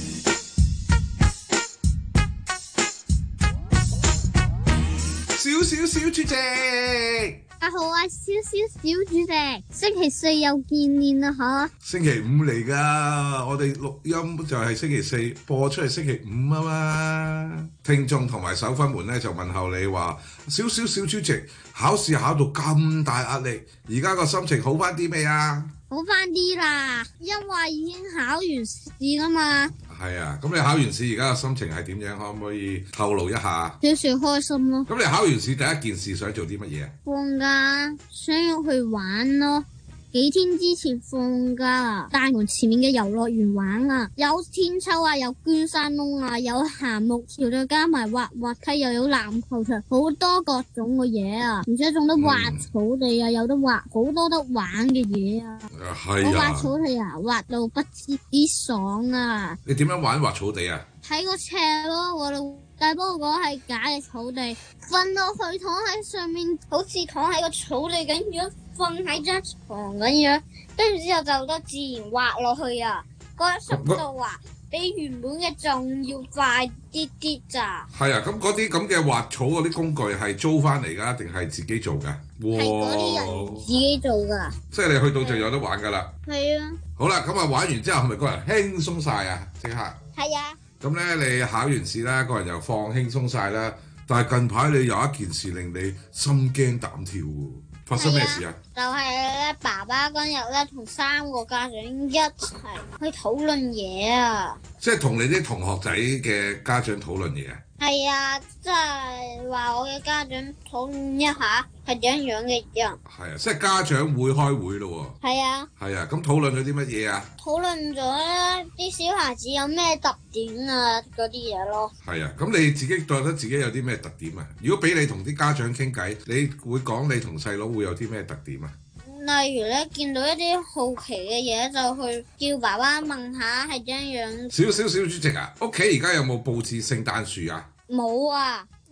小小小主席， 大家好啊，小小小主席，星期四又見面啦吓。 星期五嚟㗎，我哋錄音就係星期四，播出係星期五啊嘛。聽眾同埋手分們咧就問候你話：小小小主席，考試考到咁大壓力，而家個心情好翻啲未啊？ 好翻啲啦，因為已經考完試啦嘛。 係啊，咁你考完試而家個心情係點樣？可唔可以透露一下？ 少少開心咯。 咁你考完試第一件事想做啲乜嘢啊？ 放假，想要去玩咯。幾天之前放假，大門前面嘅遊樂園玩啊，有天秋啊，有捐山窿啊，有鹹木橋，再加埋滑滑梯，又有籃球場，好多各種嘅嘢啊，而且仲得滑草地啊，有得滑好多得玩嘅嘢啊。 係啊。 我滑草地啊，滑到不知幾爽啊！ 你點樣玩滑草地啊？ 睇個斜咯，我哋但不過嗰係假嘅草地，瞓落去躺喺上面，好似躺喺個草地咁樣，瞓喺張床咁樣，跟住之後就得自然滑落去啊！嗰個速度啊，比原本嘅仲要快啲啲咋。係啊，咁嗰啲咁嘅滑草嗰啲工具係租翻嚟㗎，定係自己做㗎？ 係嗰啲人自己做㗎。 即係你去到就有得玩㗎啦。 係啊。 好啦，咁啊玩完之後係咪個人輕鬆晒啊？即刻。 係啊。咁咧，你考完試啦，個人又放輕鬆晒啦。但係近排你有一件事令你心驚膽跳喎，發生咩事啊？ 就係咧，爸爸嗰日咧同三個家長一齊去討論嘢啊！ 即係同你啲同學仔嘅家長討論嘢啊？ 係啊，即係話我嘅家長討論一下係點樣嘅樣。係啊， 即係家長會開會咯喎。 係啊。係啊，咁討論咗啲乜嘢啊？ 討論咗咧啲小孩子有咩特點啊嗰啲嘢咯。係啊， 咁你自己覺得自己有啲咩特點啊？如果俾你同啲家長傾偈，你會講你同細佬會有啲咩特點啊？ 例如咧，見到一啲好奇嘅嘢，就去叫爸爸問下係點樣。 小小小主席啊，屋企而家有冇佈置聖誕樹啊？ 冇啊，因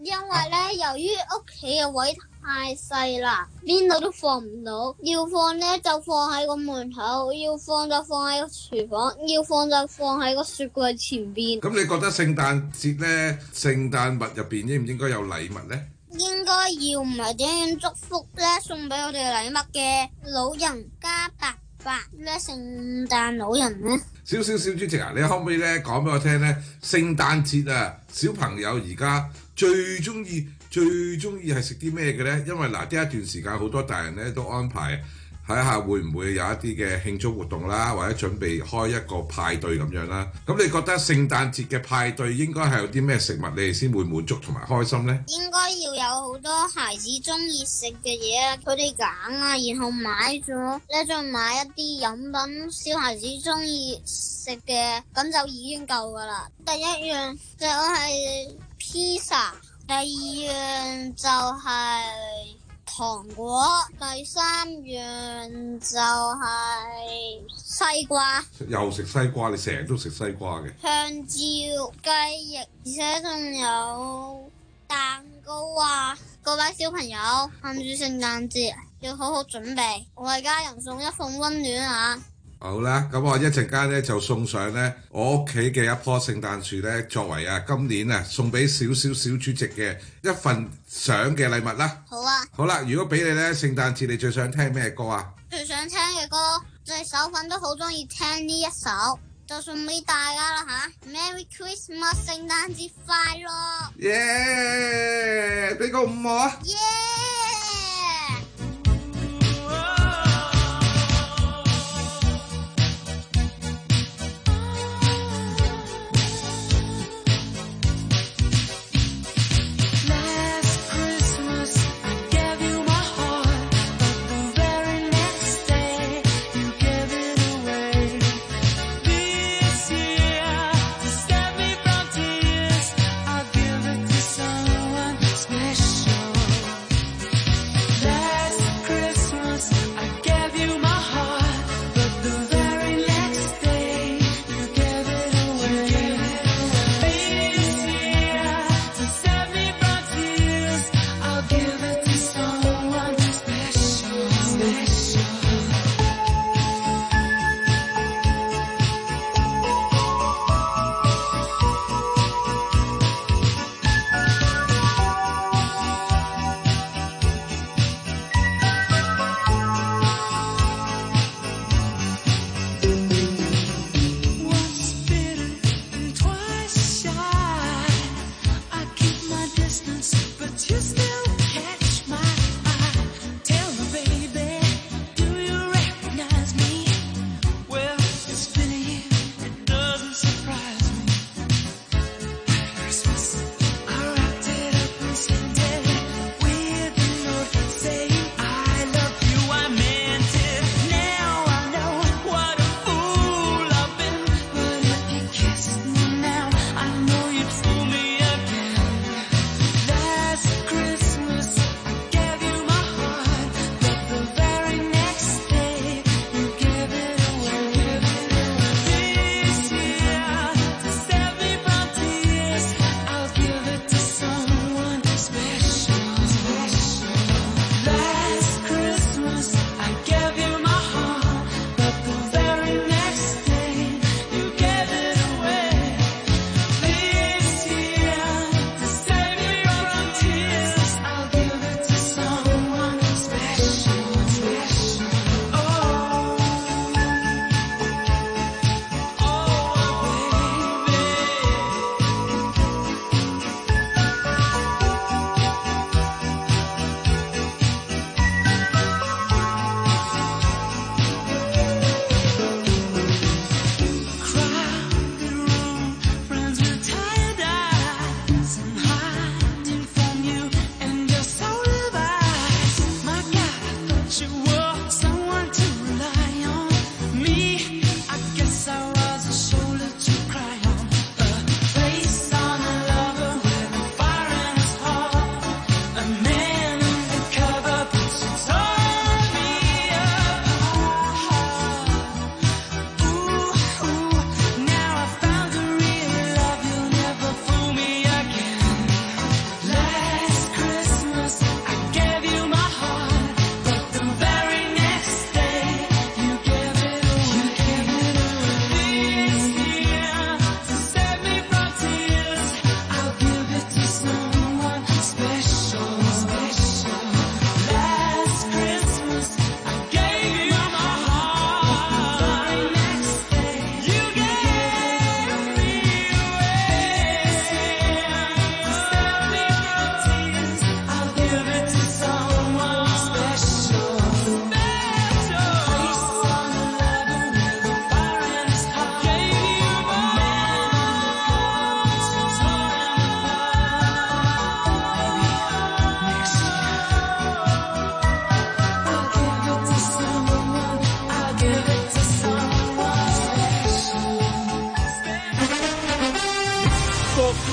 因為咧，由於屋企嘅位太細啦，邊度都放唔到。要放咧就放喺個門口，要放就放喺個廚房，要放就放喺個雪櫃前邊。 咁你覺得聖誕節咧，聖誕物入邊應唔應該有禮物咧？ 應該要，唔係點樣祝福咧？送俾我哋禮物嘅老人家伯伯咧，聖誕老人咧。 少少小主席啊，你可唔可以咧講俾我聽咧？聖誕節啊，小朋友而家最中意最中意係食啲咩嘅咧？因為嗱，呢一段時間好多大人咧都安排睇下會唔會有一啲嘅慶祝活動啦，或者準備開一個派對咁樣啦。咁你覺得聖誕節嘅派對應該係有啲咩食物你哋先會滿足同埋開心呢？ 應該要有好多孩子中意食嘅嘢啊，佢哋揀啊，然後買咗咧，再買一啲飲品，小孩子中意食嘅，咁就已經夠噶啦。第一樣就係披薩，第二樣就係糖果，第三樣就係西瓜。 又食西瓜，你成日都食西瓜嘅。 香蕉、雞翼，而且仲有蛋糕啊！各位小朋友，趁住聖誕節要好好準備，為家人送一份溫暖啊！ 好啦，咁我一陣間咧就送上咧我屋企嘅一棵聖誕樹咧，作為啊今年啊送俾小小小主席嘅一份想嘅禮物啦。 好啊。 好啦，如果俾你咧，聖誕節你最想聽咩歌啊？ 最想聽嘅歌，我哋手粉都好中意聽呢一首，就送俾大家啦吓 ！Merry Christmas， 聖誕節快樂！ 耶！俾個五我啊！ 耶！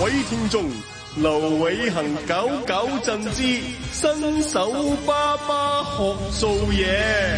位聽眾，劉偉恒九九震之新手爸爸學做嘢。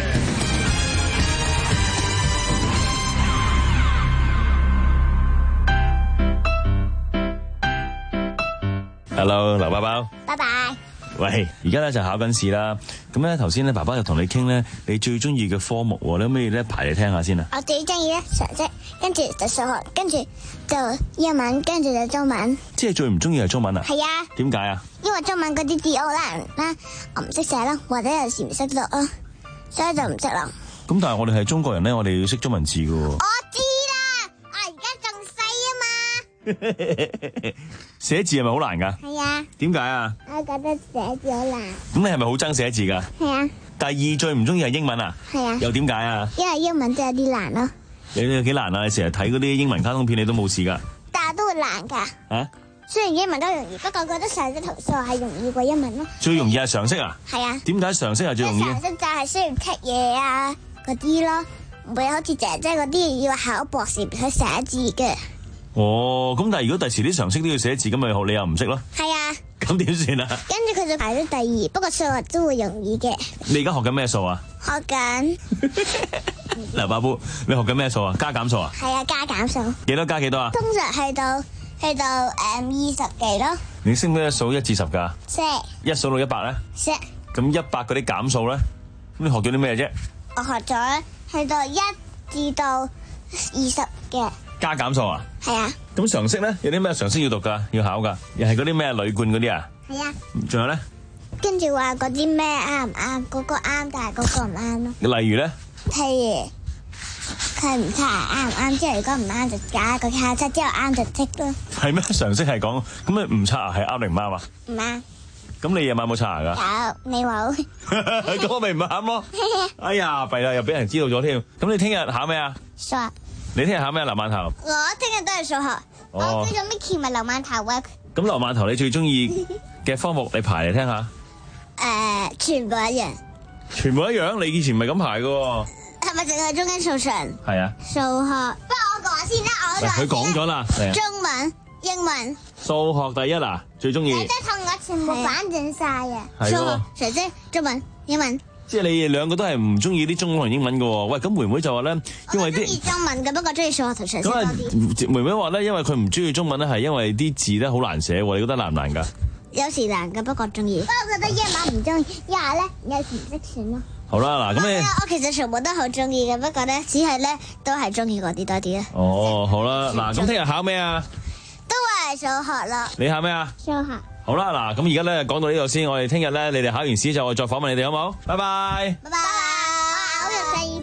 Hello， 劉爸爸。 拜拜。 喂，而家咧就考緊試啦。咁咧頭先咧，爸爸就同你傾咧，你最中意嘅科目，你可唔可以咧排嚟聽下先啊？ 我最中意咧常識，跟住就數學，跟住就英文，跟住就中文。 即係最唔中意係中文啊？ 係啊。 點解啊？ 因為中文嗰啲字好難啦，我唔識寫啦，或者有時唔識讀啊，所以就唔識啦。 咁但係我哋係中國人咧，我哋要識中文字㗎喎。 我知啦，我而家仲細啊嘛。 寫字係咪好難㗎？ 係啊。 點解啊？ 我覺得寫字好難。 咁你係咪好憎寫字㗎？ 係啊。 第二最唔中意係英文啊？ 係啊。 又點解啊？ 因為英文真係有啲難咯。 你你幾難啊？你成日睇嗰啲英文卡通片，你都冇事㗎。 但係都會難㗎。 啊？ 雖然英文都容易，不過我覺得常識同數學係容易過英文咯。 最容易係常識啊？ 係啊。 點解常識係最容易？ 常識就係需要剔嘢啊嗰啲咯，唔會好似姐姐嗰啲要考博士去寫字嘅。 哦，咁但係如果第時啲常識都要寫字，咁咪你又唔識咯？ 係啊。 咁點算啊？ 跟住佢就排咗第二，不過數學都會容易嘅。 你而家學緊咩數啊？ 學緊。 劉伯父，你學緊咩數啊？加減數啊？ 係啊，加減數。 幾多加幾多啊？ 通常去到去到誒二十幾咯。 你識唔識數一至十㗎？ 識。 一數到一百咧？ 識。 咁一百嗰啲減數咧？咁你學咗啲咩啫？ 我學咗去到一至到二十嘅。 加減數啊？ 係啊。 咁常識咧，有啲咩常識要讀㗎？要考㗎？又係嗰啲咩鋁罐嗰啲啊？ 係啊。 仲有咧？ 跟住話嗰啲咩啱唔啱？嗰個啱，但係嗰個唔啱咯。 例如咧？ 譬如佢唔查啱唔啱，之後如果唔啱就假個考測，之後啱就剔咯。 係咩？常識係講咁你唔刷牙係啱定唔啱啊？ 唔啱。 咁你夜晚冇刷牙㗎？ 有，你冇。 咁我咪唔啱咯。哎呀，弊啦，又俾人知道咗添。咁你聽日考咩啊？ 數學。 你聽日考咩？劉饅頭。 我聽日都係數學。 哦。 我叫做 Mickey 咪劉饅頭啊。 咁劉饅頭你最中意嘅科目，你排嚟聽下。 誒，全部一樣。 全部一樣？你以前唔係咁排㗎喎。 係咪淨係中間數場？ 係啊。 數學。不過我講先啦，我佢講咗啦。 中文、英文。 數學第一啦，最中意。 姐姐同我全部反正晒啊！ 數學、 常識、中文、英文。 即係你哋兩個都係唔中意啲中文同英文㗎喎。喂，咁妹妹就話咧，因為啲中意中文嘅，不過中意數學同常識多啲。 妹妹話咧，因為佢唔中意中文咧，係因為啲字咧好難寫喎。你覺得難唔難㗎？ 有時難嘅，不過中意。不過我覺得英文唔中意，因為咧有時唔識算咯。 好啦，嗱咁你我其實全部都好中意嘅，不過咧只係咧都係中意嗰啲多啲啊。 哦，好啦，嗱咁聽日考咩啊？ 都係數學咯。 你考咩啊？ 數學。 好啦，嗱咁而家咧講到呢度先，我哋聽日咧你哋考完試就我再訪問你哋好冇？拜拜。 拜拜。我考完試。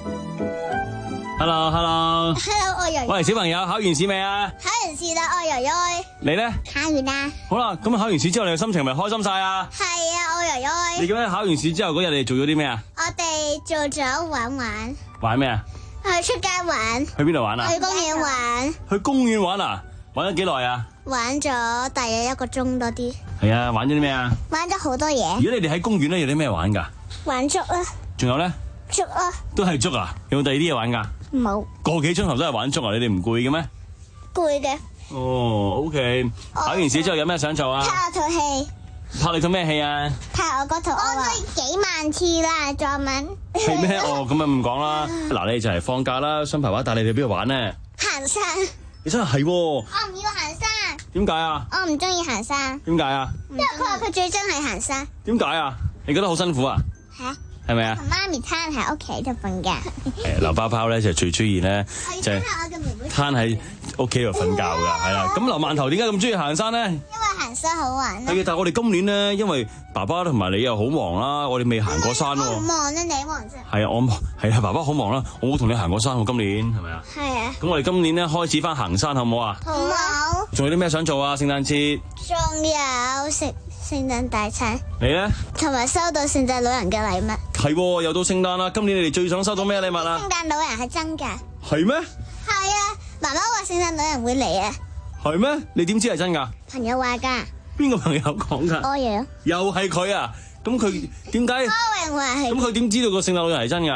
Hello，Hello。 Hello，我游。 喂，小朋友考完試未啊？ 考完試啦，我游游。 你咧？ 考完啦。 好啦，咁考完試之後你嘅心情咪開心晒啊？ 係啊，我游游。 你咁樣考完試之後嗰日你做咗啲咩啊？ 我哋做咗玩玩。 玩咩啊？ 去出街玩。 去邊度玩啊？ 去公園玩。 去公園玩啊？玩咗幾耐啊？ 玩咗大約一個鐘多啲。 係啊，玩咗啲咩啊？ 玩咗好多嘢。 如果你哋喺公園咧，有啲咩玩噶？ 玩捉啦。 仲有咧？ 捉啊。 都係捉啊？有冇第二啲嘢玩噶？ 冇。 個幾鐘頭都係玩捉啊？你哋唔攰嘅咩？ 攰嘅。 哦 ，OK。考完試之後有咩想做啊？ 拍我套戲。 拍你套咩戲啊？ 拍我嗰套。講咗幾萬次啦，作文。 係咩？哦，咁啊唔講啦。嗱，你就係放假啦，想爸爸帶你哋邊度玩咧？ 行山。 你真係係喎。 我唔要行山。 點解啊？ 我唔中意行山。 點解啊？ 因為佢話佢最憎係行山。 點解啊？你覺得好辛苦啊？ 嚇？ 係咪啊？ 同媽咪攤喺屋企度瞓覺。 誒，劉包包咧就最中意咧，就係攤喺屋企度瞓覺㗎，係啦。咁劉饅頭點解咁中意行山咧？ 因為行山好玩啊。 係嘅，但係我哋今年咧，因為爸爸同埋你又好忙啦，我哋未行過山喎。 我忙啊，你忙啫。 係啊，我係啊，爸爸好忙啦，我冇同你行過山喎，今年係咪啊？ 係啊。 咁我哋今年咧開始翻行山好唔好啊？ 好啊。 仲有啲咩想做啊？聖誕節。 仲有食聖誕大餐。 你咧？ 同埋收到聖誕老人嘅禮物。 係喎，又到聖誕啦！今年你哋最想收到咩禮物啊？ 聖誕老人係真㗎。 係咩？ 係啊，媽媽話聖誕老人會嚟啊。 係咩？你點知係真㗎？ 朋友話㗎。 邊個朋友講㗎？ 柯陽。 又係佢啊！咁佢點解？ 柯陽話係。 咁佢點知道個聖誕老人係真㗎？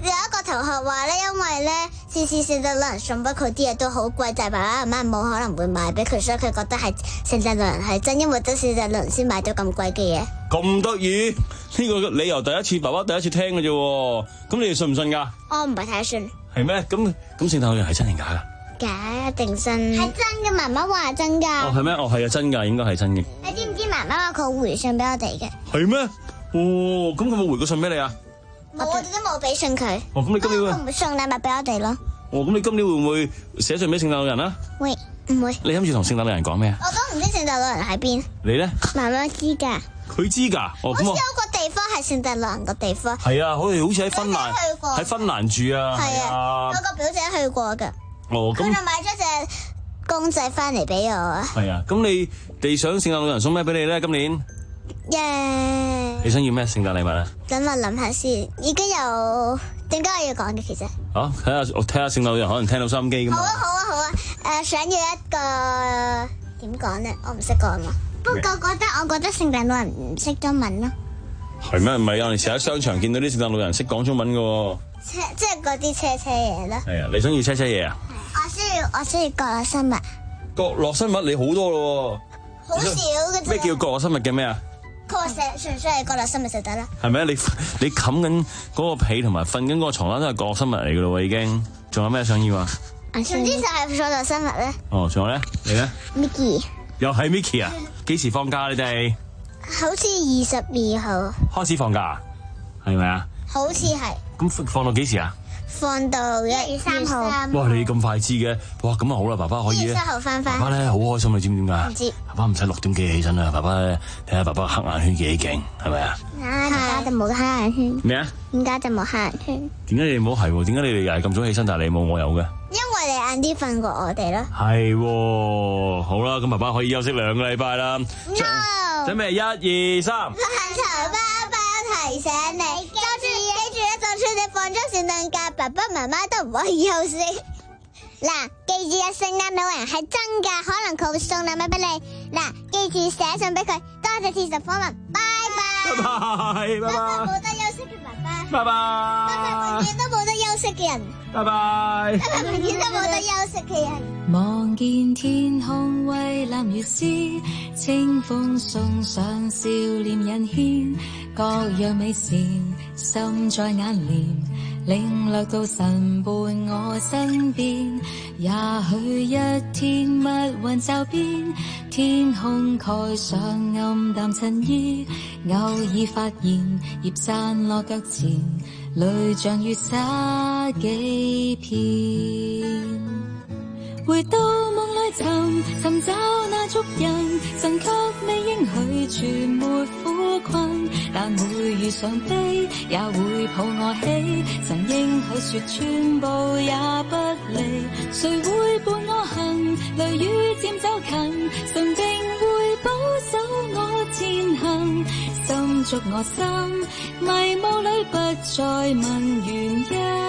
有一個同學話咧，因為咧次次聖誕老人送俾佢啲嘢都好貴，就係爸爸媽媽冇可能會買俾佢，所以佢覺得係聖誕老人係真，因為得聖誕老人先買到咁貴嘅嘢。 咁得意？呢個理由第一次，爸爸第一次聽嘅啫。咁你哋信唔信㗎？ 我唔係太信。 係咩？咁咁聖誕老人係真定假㗎？ 假定真。係真嘅，媽媽話真㗎。 哦，係咩？哦，係啊，真㗎，應該係真嘅。 你知唔知媽媽話佢回信俾我哋嘅？ 係咩？哦，咁佢冇回過信俾你啊？ 冇，我哋都冇俾信佢。 哦，咁你今年會佢唔會送禮物俾我哋咯。 哦，咁你今年會唔會寫信俾聖誕老人啊？ 會唔會？ 你諗住同聖誕老人講咩啊？ 我都唔知聖誕老人喺邊。 你咧？ 媽媽知㗎。 佢知㗎？哦，咁好似有個地方係聖誕老人個地方。 係啊，好似好似喺芬蘭， 去過喺芬蘭住啊。 係啊，我個表姐去過㗎。 哦，咁佢就買咗隻公仔翻嚟俾我啊。 係啊，咁你哋想聖誕老人送咩俾你咧？今年？ 耶！ Yeah. 你想要咩聖誕禮物啊？ 等我諗下先，已經有點解我要講嘅其實。 啊，睇下我睇下聖誕老人可能聽到收音機㗎嘛。 好啊好啊好啊！誒、呃，想要一個點講咧？我唔識講啊。不過覺得我覺得聖誕老人唔識中文咯。 係咩？唔係啊！你成日喺商場見到啲聖誕老人識講中文㗎喎。 車即係嗰啲車車嘢咯。係啊，你想要車車嘢啊？ 我需要我需要角落生物。 角落生物你好多咯喎。 好少嘅啫。 咩叫角落生物嘅咩啊？佢寫純粹係角落生物就得啦。 係咪？你你冚緊嗰個被同埋瞓緊嗰個床單都係角落生物嚟㗎咯喎已經。仲有咩想要啊？ 總之就係角落生物咧。 哦，仲有咧？你咧 ？Mickey。 又係 Mickey 啊？幾時放假你哋？ 好似二十二號。 開始放假，係咪啊？ 好似係。 咁放到幾時啊？ 放到一月三號。 哇！你咁快知嘅，哇！咁啊好啦，爸爸可以咧。 一月三號翻返。 爸爸咧好開心，你知唔知點解？ 唔知。 爸爸唔使六點幾起身啦，爸爸咧睇下爸爸黑眼圈幾勁，係咪啊？ 啊！點解就冇黑眼圈？ 咩啊？ 點解就冇黑眼圈？ 點解你冇係喎？點解你哋又係咁早起身，但係你冇我有嘅？ 因為你晏啲瞓過我哋咯。 係喎，好啦，咁爸爸可以休息兩個禮拜啦。 No。 準備一二三。 盼頭爸爸提醒你，記住記住啦，就算你放咗聖誕假，爸爸媽媽都唔可以休息。嗱，記住啊，聖誕老人係真㗎，可能佢會送禮物俾你。嗱，記住寫信俾佢，多謝鐵石火文，拜拜。 拜拜，拜拜。 冇得休息嘅爸爸。 拜拜。 拜拜，永遠都冇得休息嘅人。 拜拜。 拜拜，永遠都冇得休息嘅人。 望見天空蔚藍如絲，清風送上笑臉引牽，各樣美善心在眼簾，領略到神伴我身邊。也許一天密雲驟變，天空蓋上暗淡襯衣，偶爾發現葉散落腳前，淚像雨灑幾片。回到夢裏尋尋找那足印，神給你應許全沒苦困，但每遇上悲也會抱我起，神應許說全部也不離，誰會伴我行？雷雨漸走近，神定會保守我前行，心捉我心，迷霧裏不再問原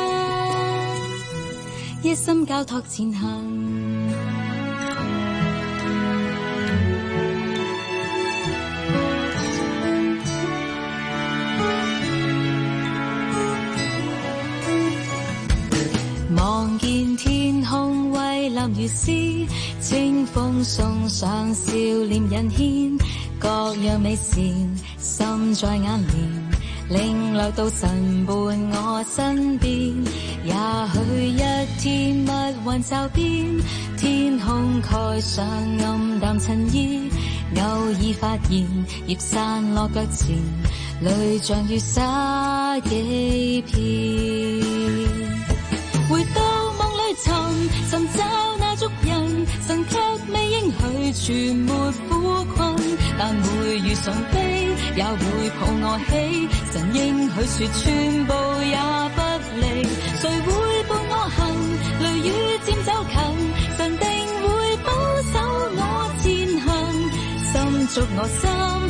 因，一心交託前行。望見天空蔚藍如絲，清風送上笑臉引牽，各樣美善心在眼簾，領略到神伴我身邊。也許一天密雲驟變，天空蓋上暗淡襯衣，偶爾發現葉散落腳前，淚像雨灑幾片。回到夢裏尋尋找那足印，神卻未應許全沒苦困，但每遇上悲也會抱我起，神應許說全部也不離，誰會伴我行？雷雨漸走近，神定會保守我前行，心捉我心，